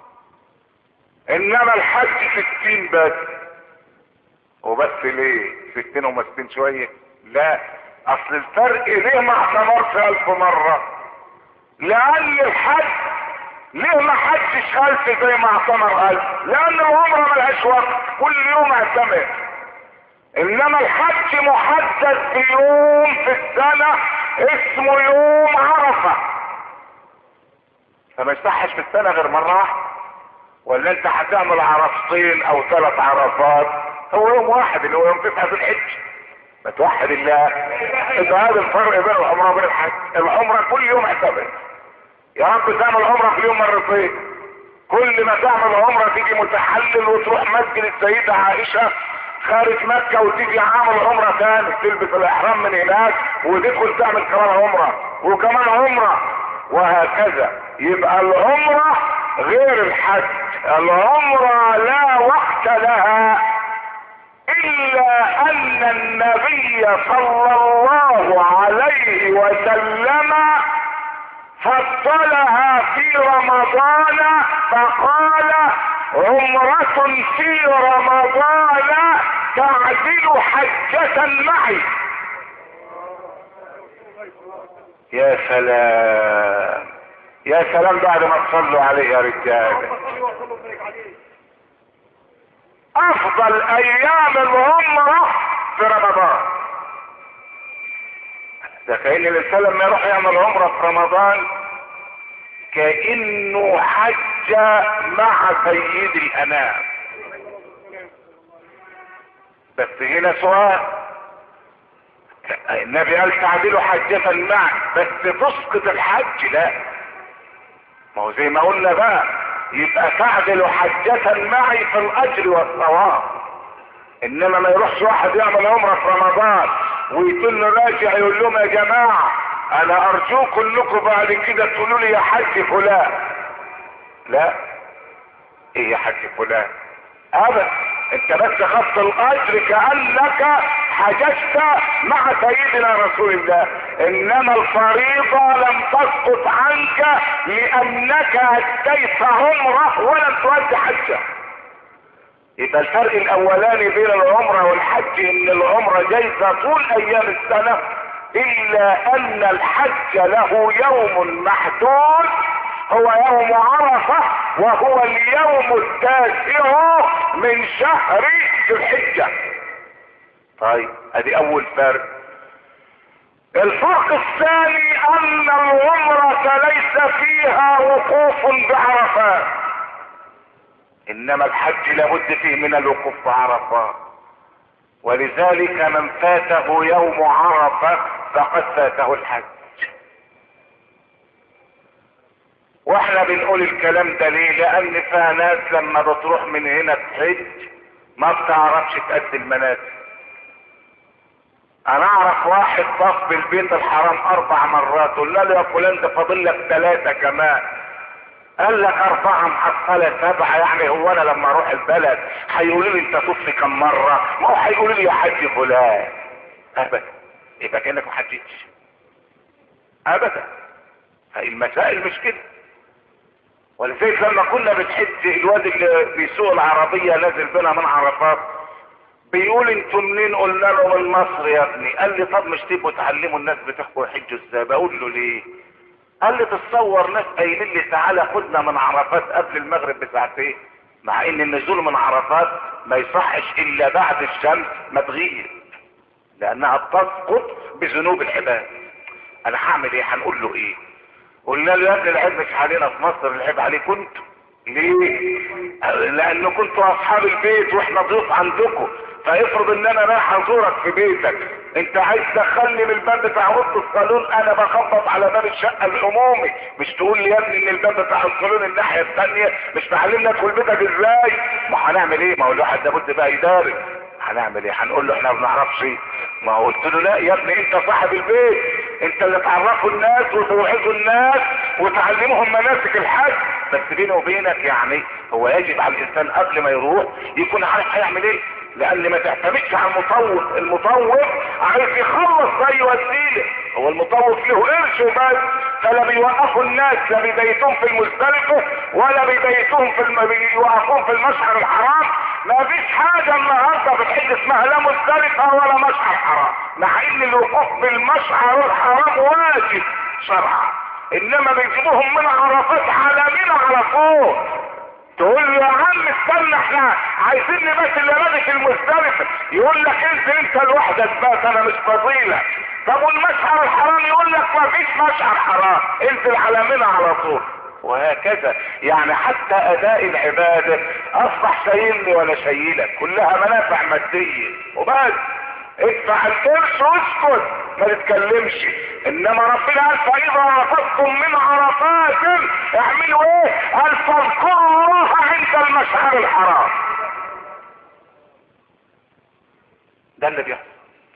انما الحج 60 بس. وبس ليه 60 ومسكين شوية؟ لا، اصل الفرق ليه ما اعتمرش 1000 مرة؟ لان الحج ليه ما حجش 1000 زي ما اعتمر 1000؟ لان العمرة ملهاش وقت، كل يوم اعتمر. انما الحج محدد بيوم في السنة اسمه يوم عرفة، فما يصحش في السنة غير مرة واحدة. ولا انت هتعمل عرفتين او 3 عرفات؟ هو يوم واحد اللي هو يوم 9 ذي الحج. ما توحد الله. يبقى هذا الفرق بين العمرة وبين الحج. العمرة كل يوم اعتمر. يا رب تعمل عمرة في اليوم مرتين. كل ما تعمل عمرة تيجي متحلل وتروح مسجد السيدة عائشة خارج مكة وتيجي عامل عمرة تاني، تلبس الاحرام من هناك وتدخل تعمل كمان عمرة وكمان عمرة وهكذا. يبقى العمرة غير الحج. العمرة لا وقت لها الا ان النبي صلى الله عليه وسلم فضلها في رمضان فقال عمرة في رمضان تعدل حجة معي. يا سلام يا سلام، بعد ما تصلوا عليه يا رجال. افضل ايام العمرة في رمضان. ده كأن الانسان لما يروح يعمل عمرة في رمضان كأنه حج مع سيد الانام. بس هنا سؤال، النبي قال تعدلوا حجة معي بس تسقط الحج؟ لا، ما هو زي ما قلنا بقى، يبقى تعدل حجة معي في الاجر والثواب. انما ما يروحش واحد يعمل عمرة في رمضان ويكون راجع يقول لهم يا جماعة انا ارجوكم انكم بعد كده تقولوا لي يا حج فلان. لا، ايه يا حج فلان؟ ابدا، انت بس خدت الاجر كأنك حججت مع سيدنا رسول الله. انما الفريضة لم تسقط عنك لانك اديت عمره ولم تؤدي حجة. يبقى الفرق الاولاني بين العمرة والحج ان العمرة جايزة طول ايام السنة، الا ان الحج له يوم محدود هو يوم عرفة، وهو اليوم التاسع من شهر ذي الحجة. طيب ادي اول فرق. الفرق الثاني ان العمرة ليس فيها وقوف بعرفات، انما الحج لابد فيه من الوقوف بعرفات. ولذلك من فاته يوم عرفة فقد فاته الحج. واحنا بنقول الكلام ده ليه؟ لان فيها ناس لما بتروح من هنا تحج ما بتعرفش تأدي المناسك. انا اعرف واحد طاف بالبيت الحرام 4 مرات، قلنا له يا فلان ده فاضل لك 3 كمان. قال لك 4 محصلة 7، يعني هو انا لما اروح البلد هيقولوا لي انت طفت كم مرة؟ ما هو هيقولوا لي يا حج فلان. ابدا، يبقى كأنك ما حجتش ابدا. المسائل مش كده. ولذلك لما كنا بنحج الواد اللي بيسوق العربية نازل بنا من عرفات بيقول انتوا منين؟ قلنا له من مصر يا ابني. قال لي طب مش تبقوا تعلموا الناس بتحكوا يحجوا ازاي؟ بقول له ليه؟ قال لي تتصور ناس قايلين لي تعالى خدنا من عرفات قبل المغرب بساعتين، مع ان النزول من عرفات ما يصحش الا بعد الشمس ما تغيب، لانها بتسقط بذنوب العباد. انا هعمل ايه؟ هنقول له ايه؟ قلنا له يا ابني العيب مش علينا في مصر، العيب عليكم انتوا. ليه؟ لان كنتوا اصحاب البيت واحنا ضيوف عندكم، فافرض ان انا رايح ازورك في بيتك، انت عايز تدخلني من الباب بتاع اوضه الصالون، انا بخبط على باب الشقه العمومي، مش تقول لي يا ابني ان الباب بتاع الصالون الناحيه الثانيه، مش تعلمنا ادخل بيتك ازاي؟ ما هنعمل ايه؟ ما هو الواحد لابد بقى يدارك. هنعمل ايه؟ هنقول له احنا ما بنعرفش ايه؟ ما هو قلت له لا يا ابني، انت صاحب البيت، انت اللي تعرفوا الناس وتوعظوا الناس وتعلمهم مناسك الحج. بس بيني وبينك يعني هو يجب على الانسان قبل ما يروح يكون عارف هيعمل ايه، لان ما تعتمدش على المطوف. المطوف عايز يخلص زي وسيله، هو المطوف له قرش وبس، فلا بيوقفوا الناس لا بيبيتوهم في المزدلفه ولا بيبيتوهم بيوقفوهم في المشعر الحرام. ما فيش حاجه النهارده في الحج اسمها لا مزدلفه ولا مشعر حرام، مع ان الوقوف بالمشعر الحرام واجب شرعا، انما بيجيبوهم من عرفات على منى على فوق. تقول له يا عم استنى احنا عايزين نبات اللي بادئ في المزدلفه، يقول لك انزل انت لوحدك بات انا مش فضيلة. طب والمشعر الحرام يقول لك ما فيش مشعر حرام، انزل على منى على طول. وهكذا يعني حتى اداء العباده اصبح شايلني ولا شايلك، كلها منافع ماديه وبس. ادفع القرش واسكت ما تتكلمش، انما ربنا قال فاذا افضتم من عرفات اعملوا ايه؟ قال فاذكروا الله عند المشعر الحرام. ده اللي بيحصل.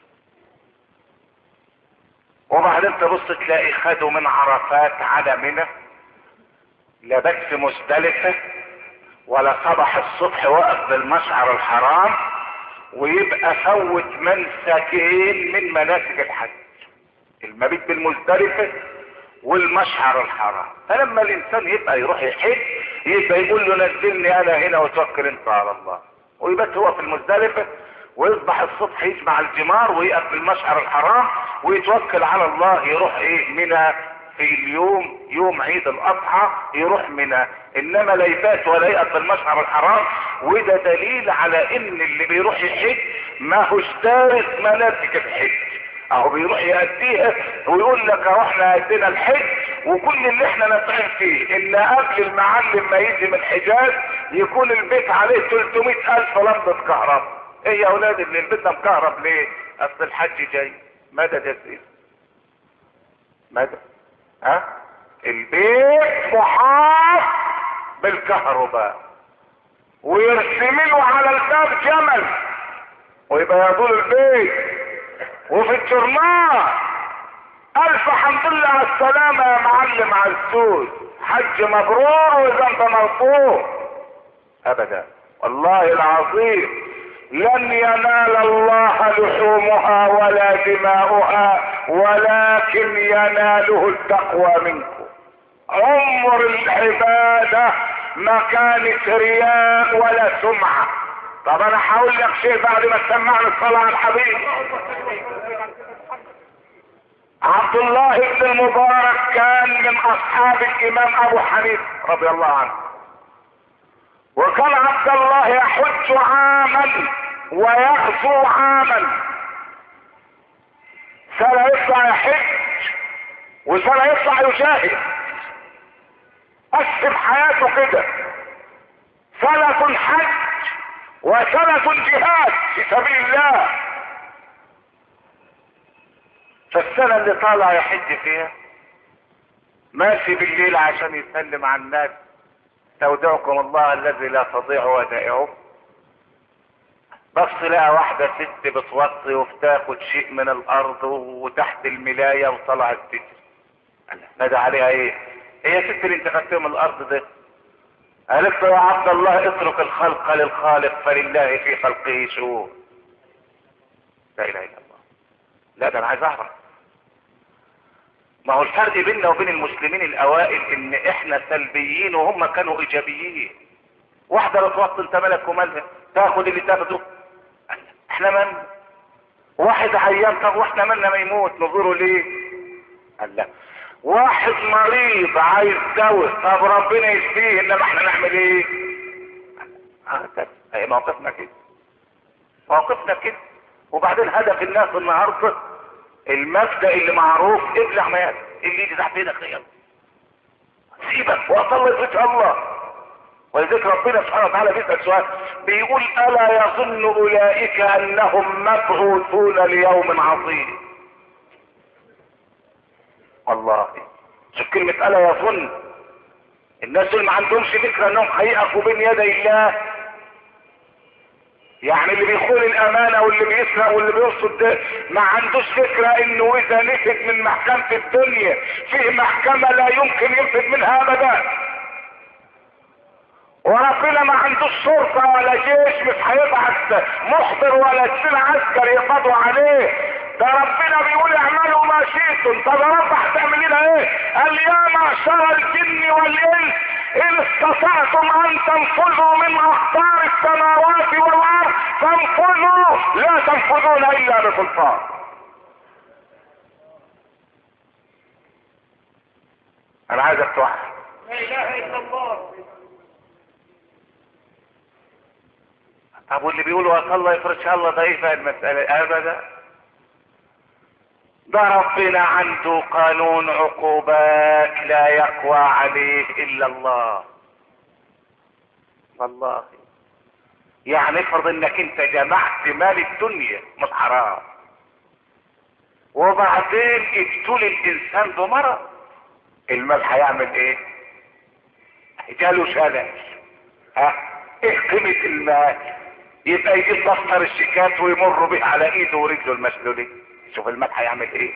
وبعدين تبص تلاقي خدوا من عرفات على منى، لا بس مزدلفه ولا صبح الصبح وقف بالمشعر الحرام، ويبقى فوت منسكين من مناسك الحج، المبيت بالمزدلفه والمشعر الحرام. فلما الانسان يبقى يروح يحج يبقى يقول له نزلني انا هنا وتوكل انت على الله، ويبات هو في المزدلفه ويصبح الصبح يجمع الجمار ويقف بالمشعر الحرام ويتوكل على الله، يروح ايه منى في اليوم يوم عيد الاضحى يروح منى، انما لا يبات ولا يقف بالمشعر الحرام. وده دليل على ان اللي بيروح يحج ما هوش دارس مناسك الحج، اهو بيروح يأديها ويقول لك احنا ادينا الحج، وكل اللي احنا نسعى فيه ان قبل المعلم ما يجي من الحجاز يكون البيت عليه 300,000 لمبة كهرباء. ايه يا اولاد اللي البيت ده مكهرب ليه؟ اصل الحج جاي. مدد يا سيدي مدد. ها البيت محاط بالكهرباء ويرسمله على الباب جمل ويبقى يطول البيت، وفي الجرنال الف حمد لله على السلامة يا معلم عزوز، حج مبرور وذنب مرفوع. ابدا والله العظيم لن ينال الله لحومها ولا دماؤها ولكن يناله التقوى منكم. عمر العبادة ما كانت رياء ولا سمعة. طب انا هقول لك شيء بعد ما تسمعني الصلاة على الحبيب. عبد الله بن المبارك كان من اصحاب الامام ابو حنيفة رضي الله عنه، وكان عبد الله يحج عاما ويغزو عاما، سنة يطلع يحج وسنة يطلع يجاهد، قسم حياته كده، سنة حج وسنة جهاد في سبيل الله. فالسنة اللي طالع يحج فيها ماشي بالليل عشان يسلم على الناس، استودعكم الله الذي لا تضيع ودائعه. بس لقى واحدة ست بتوطي وبتاخد شيء من الارض وتحت الملاية وطلعت تجري. نادى عليها ايه؟ هي يا ست اللي انت خدتها من الارض ده؟ قالت له يا عبد الله اترك الخلق للخالق فلله في خلقه شؤون. لا اله الا الله. لا ده انا عايز اعرف، ما هو الفرق بيننا وبين المسلمين الاوائل ان احنا سلبيين وهم كانوا ايجابيين. واحدة بتوطي انت مالك ومالها، تاخد اللي تاخده، احنا من واحد عيان، طب واحنا مالنا ما يموت نزوره ليه؟ قال لا. واحد مريض عايز دواء، طب ربنا يشفيه، انما احنا نعمل ايه؟ ايه موقفنا كده، موقفنا كده. وبعدين هدف الناس النهارده المبدأ اللي معروف ابلع ما يأتي، اللي يجي تحت ايدك يلا سيبك وصلي في الله. ولذلك ربنا سبحانه وتعالى بيسأل سؤال بيقول الا يظن اولئك انهم مبعوثون ليوم عظيم. والله شوف كلمة الا يظن، الناس اللي ما عندهمش فكرة انهم هيقفوا بين يدي الله. يعني اللي بيخون الامانة واللي بيسرق واللي بيرصد ده ما عندوش فكرة انه اذا نفد من محكمة الدنيا فيه محكمة لا يمكن ينفد منها ابدا. وربنا ما عندوش شرطة ولا جيش مش هيبعت محضر ولا تسيل عسكر يقضوا عليه. ده ربنا بيقول اعملوا ما شئتم. طب يا رب هتعمل لنا ايه؟ قال يا معشر الجن والانس ان استطعتم ان تنفذوا من اقطار السماوات والارض فانفذوا لا تنفذون الا بسلطان. انا عايزك توحد لا اله الا الله. طب واللي بيقولوا الله يفرج الله ضعيفة المسألة ابدا. ده ربنا عنده قانون عقوبات لا يقوى عليه الا الله. والله يعني افرض انك انت جمعت مال الدنيا مش حرام وبعدين ابتلي الانسان بمرض، المال هيعمل ايه؟ جاله شلل. ايه قيمة المال؟ يبقى يجيب دفتر الشيكات ويمر به على ايده ورجله المشلولين. شوف المال هيعمل ايه.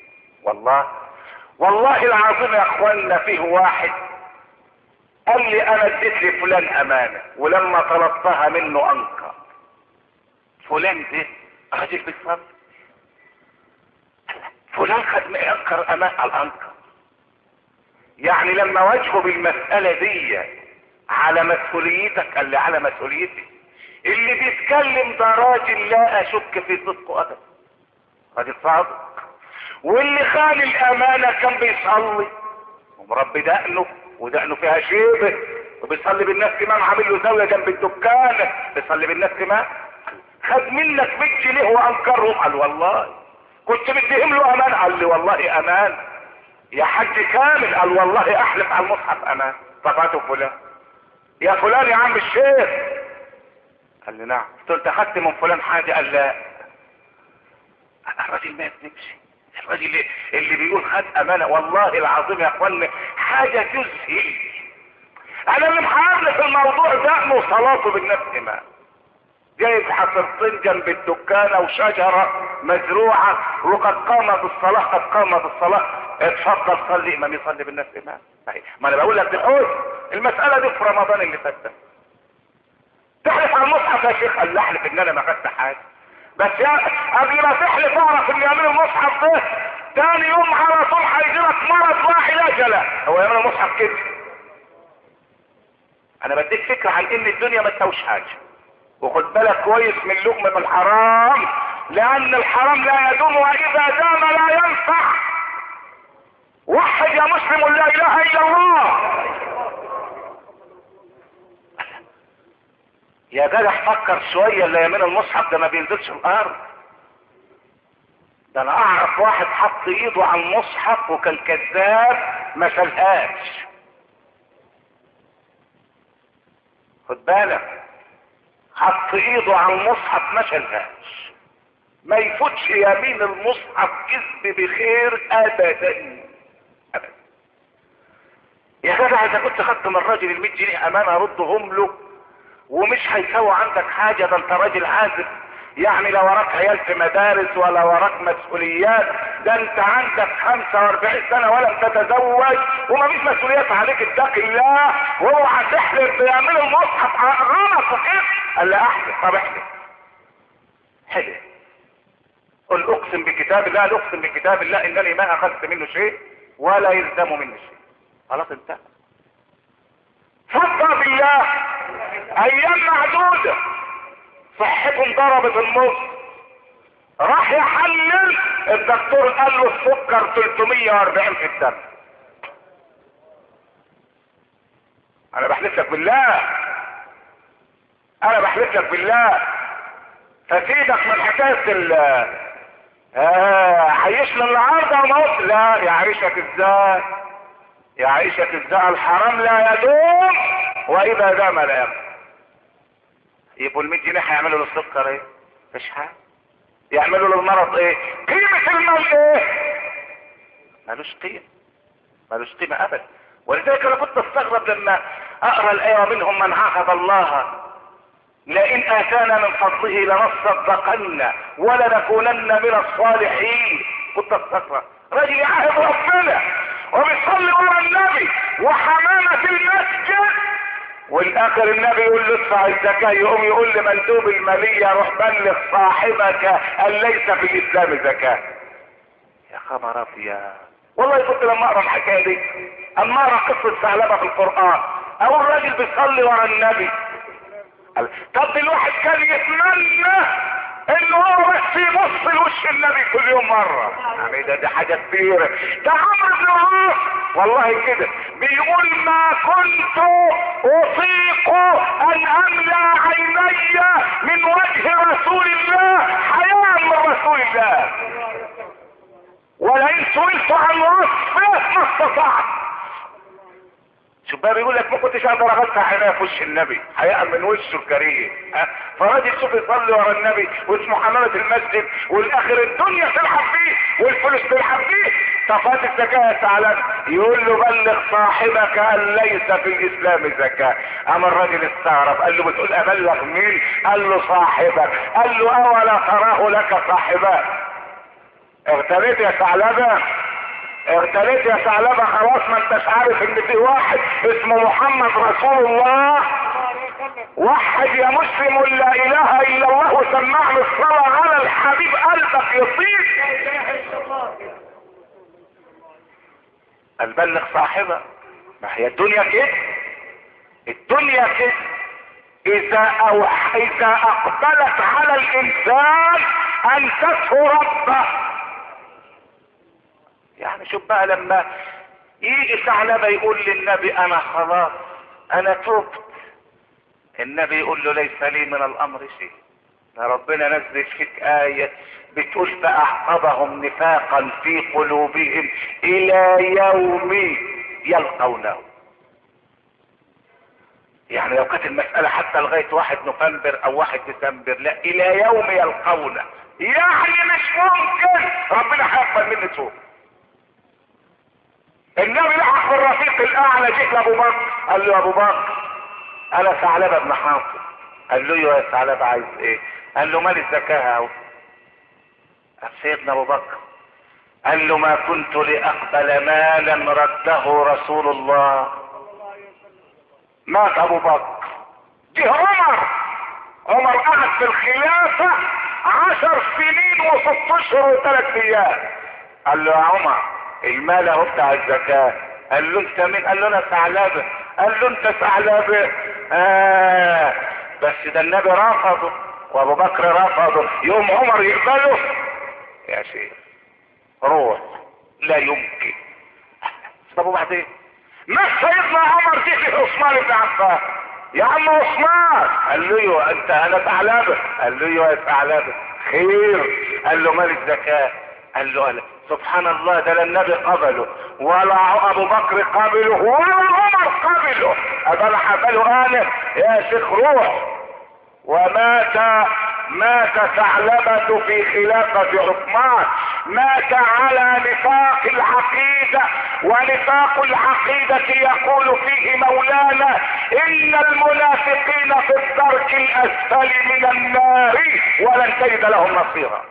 والله العظيم يا اخوانا فيه واحد قال لي انا اديت لفلان امانة ولما طلبتها منه انكر. فلان ده راجل بيصلي، فلان خد انكر امانة الانكر. يعني لما واجهه بالمسألة دي على مسؤوليتك قال لي على مسؤوليتي. اللي بيتكلم ده راجل لا اشك في صدقه ابدا، راجل صادق. واللي خان الامانة كان بيصلي ومربي دقنه ودقنه فيها شيبه وبيصلي بالناس امام، عامل له زاويه جنب الدكان بيصلي بالناس امام. خد منك 100 جنيه وانكرهم. قال والله كنت مديهم له امان. قال لي والله امان يا حاج كامل. قال والله احلف على المصحف امان. طفاته فلان يا فلان يا عم الشيخ. قال لي نعم. قلت له انت اخدت من فلان حاجه؟ قال لا. الراجل ما يكذبش، الراجل اللي بيقول خد امانه والله العظيم يا اخوانا حاجه تذهل. انا اللي محامل في الموضوع ده وصلاته بالناس امام، جايب حصرتين جنب الدكانه وشجره مزروعه وقد قامت الصلاه قد قامت الصلاه. اتفضل صلي امام. يصلي بالناس امام. ما انا بقول لك بحوث المساله دي في رمضان اللي فات ده. تحلف على المصحف يا شيخ؟ قال لا احلف ان انا ما خدت حاجه. بس يا قبل ما تحلف اعرف ان يمين المصحف ده تاني يوم على طول هيجيلك مرض لا علاج له. هو يمين المصحف كده. انا بديك فكره عن ان الدنيا ما تساويش حاجه. وخد بالك كويس من لقمه الحرام، لان الحرام لا يدوم واذا دام لا ينفع. وحد يا مسلم لا اله الا الله. يا جدع فكر شويه، اللي يمين المصحف ده ما بينزلش الارض. ده انا اعرف واحد حط ايده على المصحف وكان كذاب ما شالهاش. خد بالك حط ايده على المصحف ما شالهاش. ما يفوتش يمين المصحف كذب بخير ابدا ابدا. يا جدع اذا كنت خدت من الراجل ال 100 جنيه امانه ردهم له ومش هيسوي عندك حاجه، ده انت راجل عازب. يعني لا وراك عيال في مدارس ولا وراك مسؤوليات، ده انت عندك 45 سنه ولم تتزوج ومفيش مسؤوليات عليك. اتق الله واوعى تحلف بيمين المصحف غلط وكده. قال لا احلف. طب احلف. حلف. قل اقسم بكتاب الله، لا اقسم بكتاب الله انني ما اخذت منه شيء ولا يلزم منه شيء. خلاص انتهى. صدق بالله ايام معدودة صحته ضربت النص، راح يحلل الدكتور قال له السكر 340 في الدم. انا بحلف لك بالله، انا بحلف لك بالله. فسيبك من حكاية عيشنا النهارده وموت. لا يعيشك ازاي؟ يعيشك ازاي؟ الحرام لا يدوم واذا دام لا يقف. يبقوا ال 100 جنيه هيعملوا للسكر ايه؟ مش حاجه. يعملوا للمرض ايه؟ قيمه المال ايه؟ ملوش قيمه، ملوش قيمه ابدا. ولذلك انا كنت استغرب لما اقرا الايه ومنهم من عاهد الله لئن اتانا من فضله لنصدقن ولنكونن من الصالحين. كنت استغرب راجل يعاهد ربنا وبيصلي ورا النبي وحمامه المسجد، والاخر النبي يقول له ادفع الزكاه، يقوم يقول لمندوب الماليه روح بلغ صاحبك ان ليس في الاسلام زكاه. يا خبر ابيض. والله كنت لما اقرا الحكايه دي اما اقرا قصه ثعلبه في القران او الراجل بيصلي ورا النبي. طب الواحد كان يتمنى انه هو بس يبص لوش النبي كل يوم مره. يعني ده حاجه كبيره. ده عمرو بن العاص والله كده بيقول ما كنت اطيق ان املا عيني من وجه رسول الله حياء من رسول الله، ولئن سئلت عن وصفه ما استطعت. شوف بقى بيقول لك ما كنتش اقدر اغطى عينيا في وش النبي حياء من وشه الكريم. فراجل شوف يصلي ورا النبي واسمه حمامه المسجد، والاخر الدنيا تلعب فيه والفلوس تلعب فيه. طفات الزكاه يا ثعلب يقول له بلغ صاحبك ان ليس في الاسلام زكاه. اما الراجل استغرب قال له بتقول ابلغ مين؟ قال له صاحبك. قال له اولا تراه لك صاحبان؟ اغتريت يا ثعلبه، اغتريت يا ثعلبه خلاص. ما انتش عارف ان في واحد اسمه محمد رسول الله؟ وحد يا مسلم لا اله الا الله وسمعني الصلاه على الحبيب قلبك يطيب. قال بلغ صاحبه. ما هي الدنيا كده، الدنيا كده. اذا اقبلت على الانسان انسته ربه. يعني شوف بقى لما يجي ثعلبه يقول للنبي انا خلاص انا تبت، النبي يقول له ليس لي من الامر شيء. ربنا نزل فيك آية بتقول فأعقبهم نفاقا في قلوبهم إلى يوم يلقونه. يعني لو كانت المسألة حتى لغاية 1 نوفمبر أو 1 ديسمبر، لا إلى يوم يلقونه. يعني مش ممكن ربنا هيقبل مني توبة. النبي لحق الرفيق الأعلى، جه لأبو بكر قال له يا أبو بكر انا ثعلبه بن حاطب. قال له يا ثعلبه عايز ايه؟ قال له مال الزكاه اهو. سيدنا ابو بكر قال له ما كنت لاقبل مالا رده رسول الله. مات ابو بكر. جه عمر قعد في الخلافه 10 سنين و6 اشهر و3 ايام. قال له يا عمر المال اهو بتاع الزكاه. قال له انت مين؟ قال له انا ثعلبه. قال له انت ثعلبه؟ بس ده النبي رفضه وابو بكر رفضه، يوم عمر يقبله؟ يا شيخ روح، لا يمكن. طب وبعدين؟ ما سيدنا عمر جه عثمان بن عفان. يا عم عثمان. قال له ايوه انت انا ثعلبه. قال له ايوه يا ثعلبه خير. قال له مال الزكاه. قال له ألا. سبحان الله، ده لا النبي قبله ولا ابو بكر قبله ولا عمر قبله. هذا انا حبله انا يا شيخ روح. مات ثعلبة في خلافة عثمان، مات على نفاق العقيدة، ونفاق العقيدة يقول فيه مولانا ان المنافقين في الدرك الاسفل من النار ولن تجد لهم نصيرا.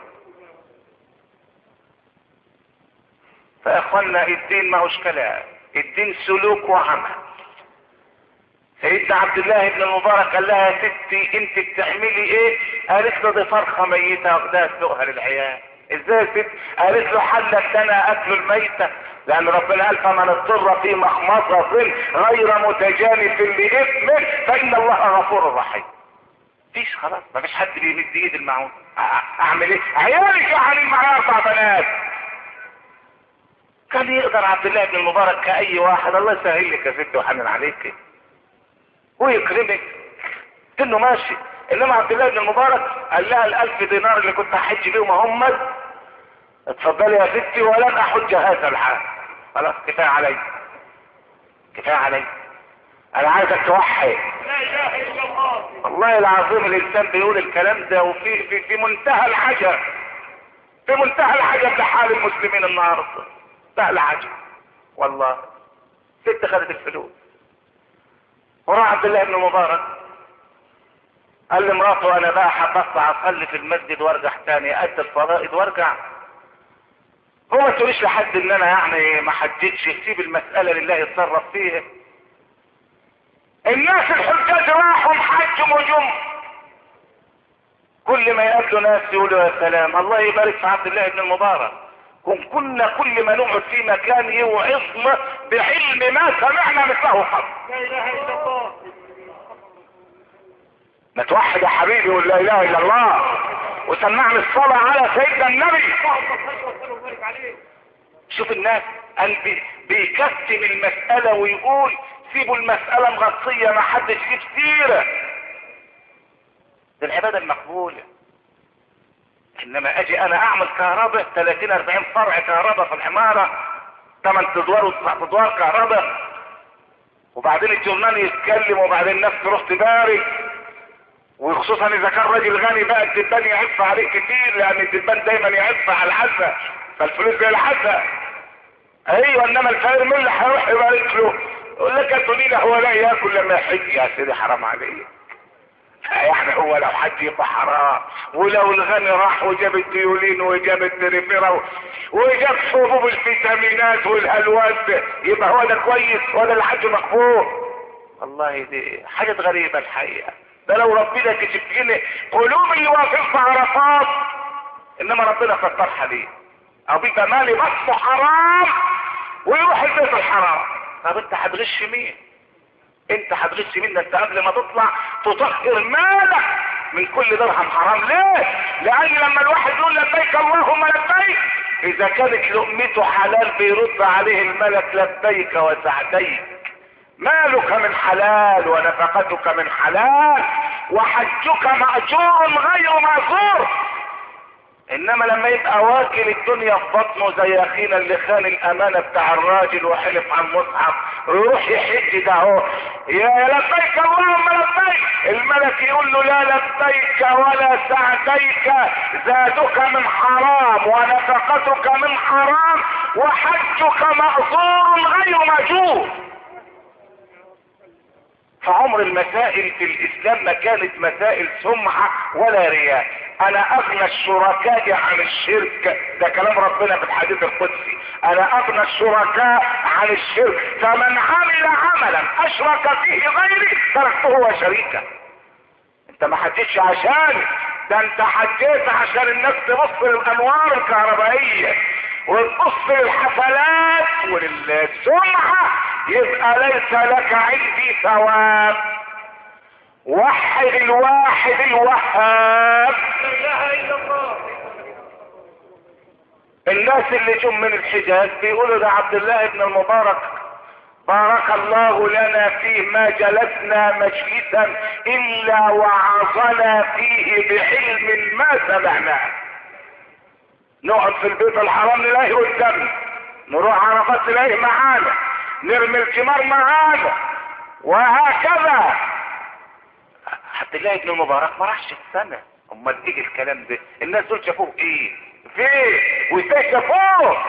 فاخوانا الدين ما هوش كلام، الدين سلوك وعمل. سيدنا عبد الله بن المبارك قال لها يا ستي انت بتعملي ايه؟ قالت له دي فرخه ميته واخدها تسوقها للعيال. ازاي يا ست؟ قالت له حلت لنا اكل الميته، لان ربنا قال فمن اضطر في مخمصه غير متجانف لاثم فان الله غفور رحيم. مفيش خلاص، مفيش حد بيمد ايد المعون. اعمل ايه؟ عيالي يعني معايا 4 بنات. كان يقدر عبد الله بن المبارك كأي واحد الله يسهل لك يا ست وحنن عليك ويكرمك انه ماشي. انما عبد الله بن المبارك قال لها ال1000 دينار اللي كنت هحج بيهم هم، اتفضلي يا ستي ولن احج هذا العام. خلاص كفايه علي، كفايه علي. انا عايزك توحد. لا اله الا الله. والله العظيم الانسان بيقول الكلام ده وفي في منتهى العجب، في منتهى العجب لحال المسلمين النهارده، منتهى العجب والله. ست خدت الفلوس وراح عبد الله بن مبارك قال لمراته انا بقى هطلع اصلي في المسجد وارجع تاني ادي الفرائض وارجع. هو ما تقوليش لحد ان انا يعني ما حجتش، سيب المسألة لله يتصرف فيها. الناس الحجاج راحوا حجهم وجم، كل ما يقابلوا ناس يقولوا يا سلام الله يبارك في عبد الله بن المبارك، كنا كل ما نقعد في مكان يوعظنا بعلم ما سمعنا مثله قط. لا اله الا الله. ما توحد يا حبيبي ولا لا اله الا الله وسمعنا الصلاة على سيدنا النبي. اللهم صل وسلم وبارك عليه. شوف الناس قلبي بيكتم المسألة ويقول سيبوا المسألة مغطية ما حدش فيه سيرة. دي العبادة المقبولة. انما اجي انا اعمل كهرباء 30-40 فرع كهرباء في العمارة 8 ادوار و9 ادوار كهرباء، وبعدين الجرنان يتكلم وبعدين الناس تروح تبارك، وخصوصا اذا كان راجل غني بقى الدبان يعف عليه كتير، لان الدبان دايما يعف على العزة فالفلوس زي العزة. ايوه انما الفقير مين اللي هيروح يبارك له؟ يقول لك تقولي له هو لا ياكل لما يحج. يا سيدي حرام عليك، يعني هو لو حج يبقى حرام، ولو الغني راح وجاب الديولين وجاب التريفيرا وجاب حبوب الفيتامينات والهلوات يبقى هو ده كويس ولا الحج مقبول؟ والله دي حاجة غريبة الحقيقة. ده لو ربنا كشف لنا قلوب اللي واقفين في عرفات، انما ربنا فتحها ليه؟ او بيبقى مالي بصمه حرام ويروح البيت الحرام. طب انت هتغش مين؟ انت هتغش مين؟ ده انت قبل ما تطلع تطهر مالك من كل درهم حرام. ليه؟ لان لما الواحد يقول لبيك اللهم لبيك، اذا كانت لقمته حلال بيرد عليه الملك لبيك وسعديك. مالك من حلال ونفقتك من حلال وحجك مأجور غير مأجور. انما لما يبقى واكل الدنيا في بطنه زي اخينا اللي خان الامانة بتاع الراجل وحلف عن مصحف ويروح يحج ده اهو يا لبيك اللهم لبيك، الملك يقول له لا لبيك ولا سعديك، زادك من حرام ونفقتك من حرام وحجك مأجور غير مأجور. فعمر المسائل في الاسلام ما كانت مسائل سمعة ولا رياء. انا اغنى الشركاء عن الشرك، ده كلام ربنا في الحديث القدسي، انا اغنى الشركاء عن الشرك، فمن عمل عملا اشرك فيه غيري تركته وشريكه. انت ما حجيتش عشان ده، انت حجيت عشان الناس تبص للانوار الكهربائية وتبص للحفلات وللسمعة، يبقى ليس لك عندي ثواب. وحد الواحد الوهاب. لا اله الا الله. الناس اللي جم من الحجاز بيقولوا ده عبد الله بن المبارك بارك الله لنا فيه ما جلسنا مجلسا الا وعظنا فيه بعلم ما سمعناه. نقعد في البيت الحرام نلاقيه قدامنا، نروح عرفات نلاقيه معانا، نرمي الجمار معانا، وهكذا. عبد الله بن المبارك ما راحش السنة. امال ايه الكلام ده؟ الناس دول شافوه ايه؟ فين؟ وازاي شافوه؟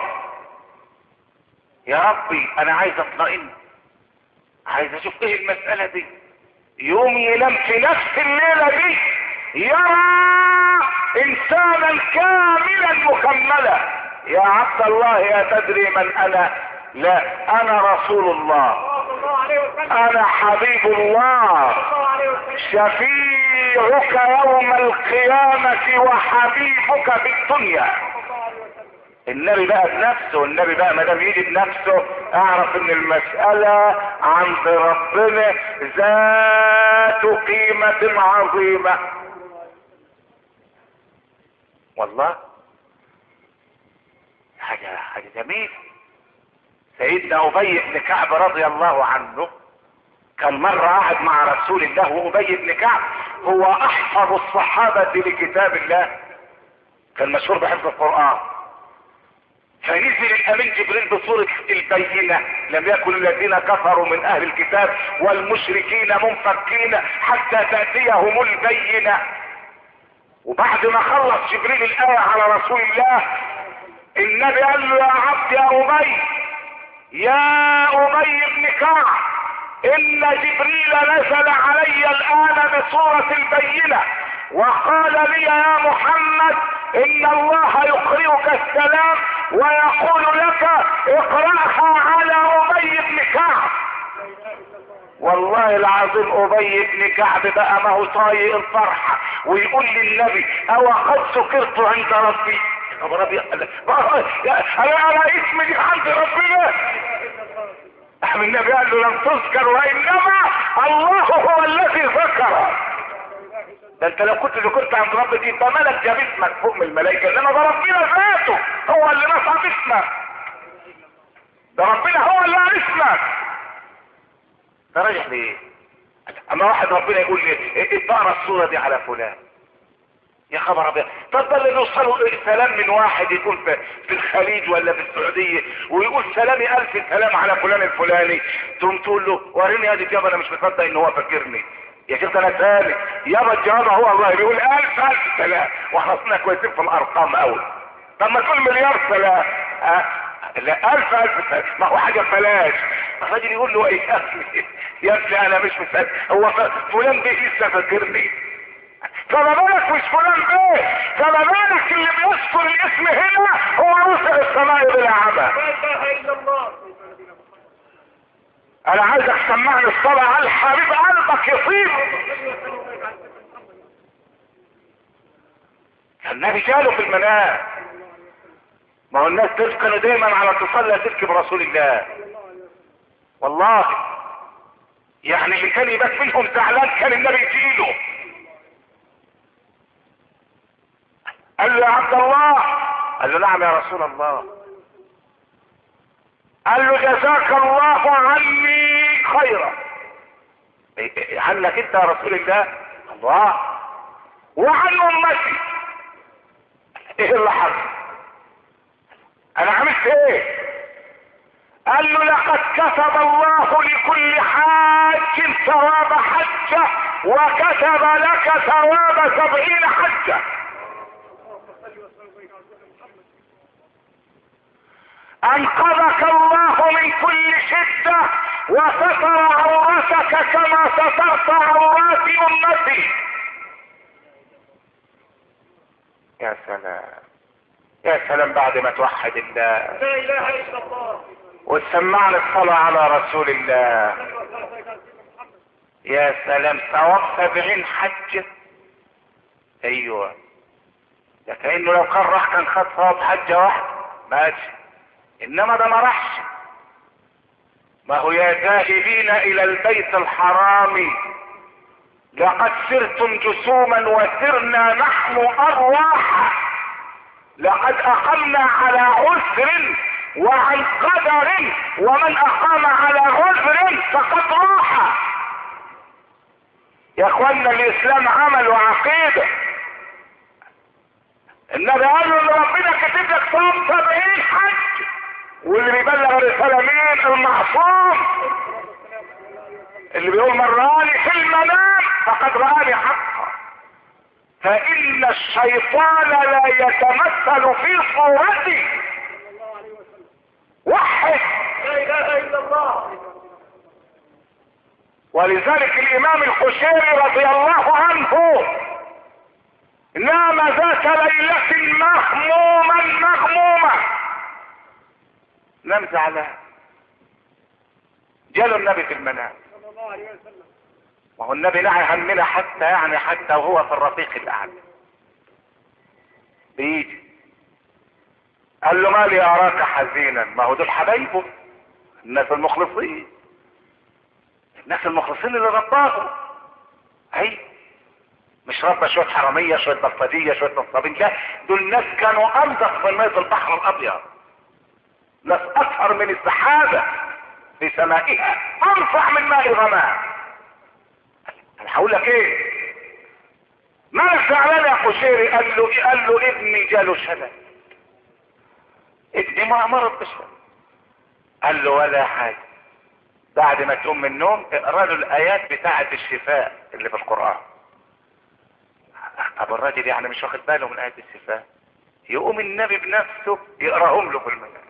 يا ربي انا عايز اطمئن، عايز اشوف ايه المسألة دي. يوم ينام في نفس الليلة دي يرى انسانا كاملا مكملا. يا عبد الله يا تدري من انا؟ لا انا رسول الله، انا حبيب الله، شفيعك يوم القيامة وحبيبك في الدنيا. النبي بقى بنفسه، النبي بقى ما دام يجي بنفسه اعرف ان المسألة عند ربنا ذات قيمة عظيمة. والله حاجة جميلة. سيدنا ابي بن كعب رضي الله عنه كان مرة قاعد مع رسول الله، وابي بن كعب هو احفظ الصحابة لكتاب الله، كان مشهور بحفظ القرآن. فنزل الامين جبريل بصورة البينة: لم يكن الذين كفروا من اهل الكتاب والمشركين منفكين حتى تأتيهم البينة. وبعد ما خلص جبريل الآية على رسول الله، النبي قال له: يا عبد يا أبي، يا أبي بن كعب، إن جبريل نزل علي الآن بصورة البينة وقال لي: يا محمد، إن الله يقرئك السلام ويقول لك اقرأها على أبي بن كعب. والله العظيم أبي بن كعب بقى ما هو طايق الفرحة، ويقول للنبي: أو قد سكرت عند ربي. انا اسمي دي عند ربنا. النبي قال له: لم تذكر، وانما الله هو الذي ذكر. ده انت لو كنت ذكرت عند ربي دي ده ملك جاب اسمك فوق من الملائكه، انما ده ربنا ذاته هو اللي نصب اسمك، ده ربنا هو اللي قال اسمك. ده راجح ليه؟ اما واحد ربنا يقول لي: اقرا الصوره دي على فلان، يا خبر ابيض. طب ده اللي بيوصلوا سلام من واحد يكون في الخليج ولا في السعوديه ويقول سلامي الف سلام على فلان الفلاني، تقوم تقول له: وريني هذه يابا، انا مش مصدق ان هو فاكرني. يا شيخ انا ثاني يابا، الجواب هو الله بيقول الف سلام، واحنا اصلنا كويسين في الارقام قوي. طب ما تقول مليار سلام. لا، الف سلام، ما هو حاجه ببلاش. الراجل يقول له: ايه يا ابني انا مش مصدق، هو فلان ده لسه فاكرني. فما بالك مش فلان ايه، فما بالك اللي بيذكر الاسم هنا هو رفع السماء بلا عمى. لا اله الا الله. انا عايزك تسمعني الصلاة على الحبيب، قلبك يطيب. النبي جاله في المنام. ما هو الناس كانوا دايما على اتصال لا تلك برسول الله، والله يعني اللي كان يبات منهم زعلان كان النبي يجيله. قال له: يا عبد الله. قال له: نعم يا رسول الله. قال له: جزاك الله عني خيرا. عنك انت يا رسول الله؟ الله. وعن امتي. ايه اللي حصل؟ انا عملت ايه؟ قال له: لقد كتب الله لكل حاج ثواب حجه وكتب لك ثواب 70 حجه. انقذك الله من كل شدة وستر عورتك كما سترت عورات امتي. يا سلام، يا سلام، بعد ما توحد الله لا اله الا الله وتسمعنا الصلاة على رسول الله، يا سلام، ثواب 70 حجة. ايوه، ده كأنه لو كان راح كان خد ثواب حجة واحدة ماشي، انما ده ما راحش. ما هو: يا ذاهبين الى البيت الحرام لقد سرتم جسوما وسرنا نحن ارواحا، لقد اقمنا على عذر وعن قدر، ومن اقام على عذر فقد راح. يا اخوانا الاسلام عمل وعقيده. النبي قال له: ان ربنا كتب لك ثواب 70 حج، واللي بيبلغ الرساله مين؟ المعصوم، اللي بيقول: من رآني في المنام فقد رآني حقا. فإن الشيطان لا يتمثل في صورتي. وحد. لا اله الا الله. ولذلك الامام القشيري رضي الله عنه نام ذات ليلة مغموما، نام زعلان. جاله النبي في المنام، صلى الله عليه وسلم. وهو النبي نعي همنا حتى وهو في الرفيق الاعلى بيجي. قال له: ما لي اراك حزينا؟ ما هو دول حبايبه، الناس المخلصين، الناس المخلصين اللي رباهم. هي مش ربى شويه حراميه شويه بلطجيه شويه نصابين، لا، دول ناس كانوا انضف من ميه البحر الابيض، ناس اطهر من السحابه في سمائها، انفع من ماء الغمام. انا هقول لك ايه؟ مالك زعلان يا قشيري؟ قال له: ابني جاله شلل. ادي مرض اشرب. قال له ولا حاجة، بعد ما تقوم من النوم اقرا له الايات بتاعة الشفاء اللي في القرآن. ابو الراجل يعني مش واخد باله من ايات الشفاء، يقوم النبي بنفسه يقراهم له في المنام.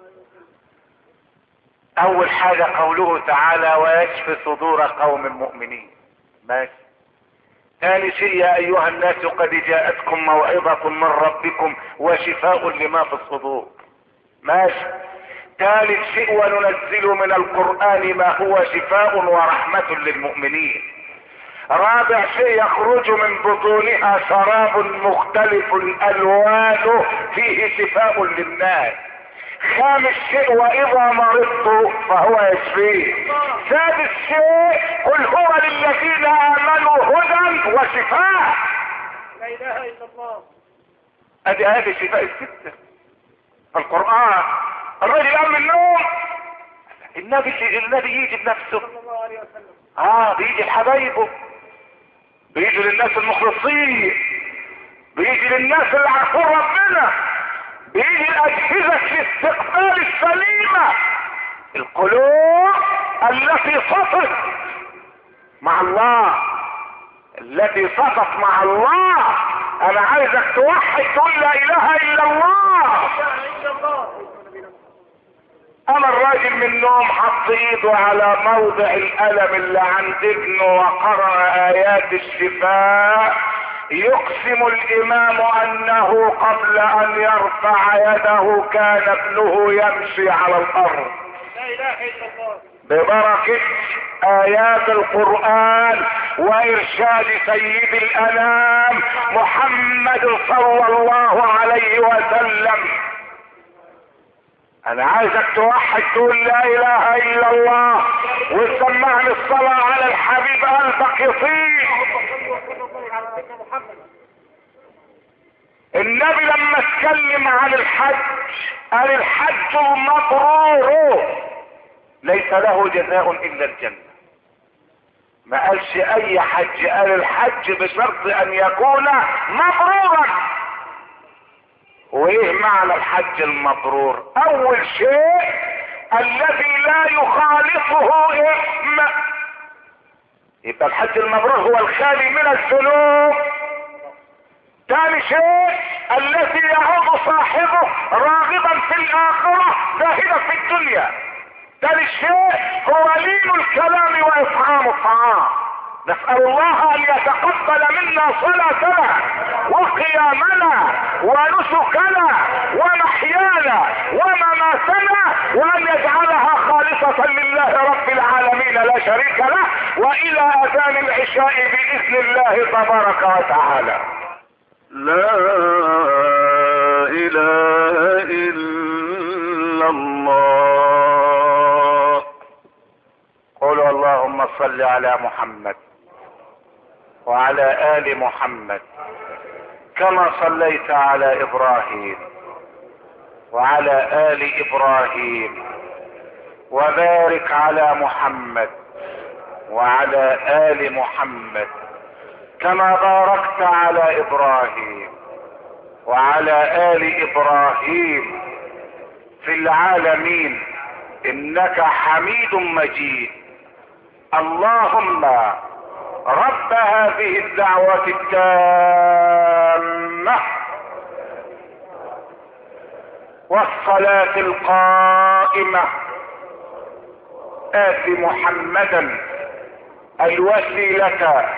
اول حاجة قوله تعالى ويشفي صدور قوم مؤمنين، ماشي. ثاني شيء يا ايها الناس قد جاءتكم موعظة من ربكم وشفاء لما في الصدور، ماشي. ثالث شيء وننزل من القرآن ما هو شفاء ورحمة للمؤمنين. رابع شيء يخرج من بطونها شراب مختلف الالوان فيه شفاء للناس. خامس شيء واذا مرضت فهو يشفيه. سادس شيء قل هو للذين امنوا هدى وشفاء. لا اله الا الله. ادي هذه الشفاء الستة القرآن. الرجل قام من النوم، النبي يجي بنفسه، صلى الله عليه وسلم. بيجي لحبايبه، بيجي للناس المخلصين، بيجي للناس اللي عرفوا ربنا، بيجي الاجهزة الاستقبال السليمة، القلوب التي صفت مع الله، التي صفت مع الله. انا عايزك توحد تقول لا اله الا الله. لا اله الا الله. انا الراجل من النوم حط ايده على موضع الالم اللي عند ابنه وقرأ ايات الشفاء. يقسم الامام انه قبل ان يرفع يده كان ابنه يمشي على الارض لا اله الا الله. ببركة ايات القرآن وارشاد سيد الانام محمد صلى الله عليه وسلم. انا عايزك توحد تقول لا اله الا الله وتسمعني الصلاة على الحبيب قلبك يطيب. النبي لما اتكلم عن الحج قال الحج المبرور ليس له جزاء الا الجنة. ما قالش اي حج، قال الحج بشرط ان يكون مبرورا. وايه معنى الحج المبرور؟ اول شيء الذي لا يخالطه اثم، يبقى الحج المبرور هو الخالي من الذنوب. ثاني شيء الذي يعود صاحبه راغبا في الاخرة زاهدا في الدنيا. ثالث شيء هو لين الكلام واطعام الطعام. نسأل الله ان يتقبل منا صلاتنا وقيامنا ونسكنا ومحيانا ومماتنا وان يجعلها خالصة لله رب العالمين لا شريك له، والى اذان العشاء باذن الله تبارك وتعالى. لا اله الا الله. قولوا اللهم صل على محمد وعلى آل محمد كما صليت على إبراهيم وعلى آل إبراهيم، وبارك على محمد وعلى آل محمد كما باركت على إبراهيم وعلى آل إبراهيم في العالمين إنك حميد مجيد. اللهم رب هذه الدعوة التامة والصلاة القائمة آت محمدا الوسيلة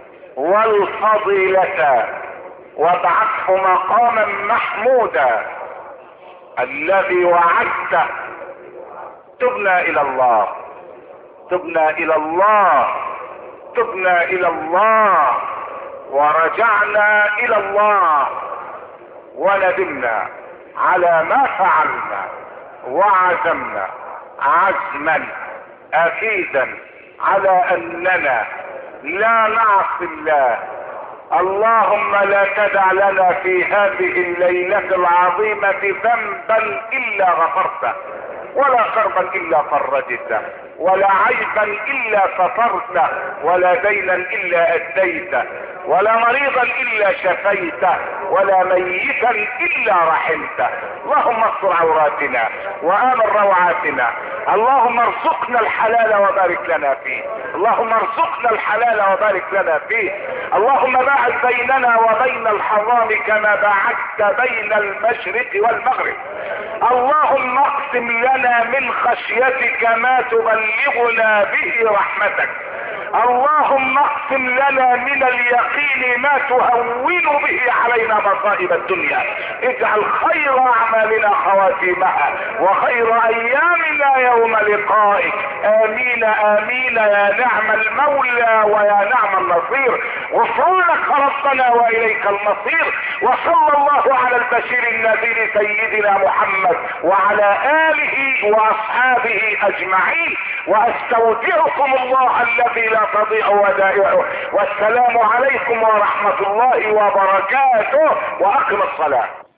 والفضيلة وابعثه مقاما محمودا الذي وعدته. تبنا إلى الله، تبنا إلى الله، تبنا إلى الله، ورجعنا إلى الله، وندمنا على ما فعلنا، وعزمنا عزما أكيدا على أننا لا نعصي الله. اللهم لا تدع لنا في هذه الليلة العظيمة ذنبا إلا غفرته، ولا كربا الا فرجته، ولا عيبا الا سترته، ولا دينا الا اديته، ولا مريضا الا شفيته، ولا ميتا الا رحمته. اللهم استر عوراتنا وامن روعاتنا. اللهم ارزقنا الحلال وبارك لنا فيه. اللهم ارزقنا الحلال وبارك لنا فيه. اللهم باعد بيننا وبين الحرام كما باعدت بين المشرق والمغرب. اللهم اقسم لنا من خشيتك ما تبلغنا به رحمتك. اللهم اقسم لنا من اليقين ما تهون به علينا مصائب الدنيا. اجعل خير اعمالنا خواتيمها وخير ايامنا يوم لقائك. امين امين يا نعم المولى ويا نعم النصير. غفرانك ربنا واليك المصير. وصلى الله على البشير النذير سيدنا محمد وعلى اله واصحابه اجمعين. واستودعكم الله الذي لا تضيع ودائعه. والسلام عليكم ورحمة الله وبركاته. واقم الصلاة.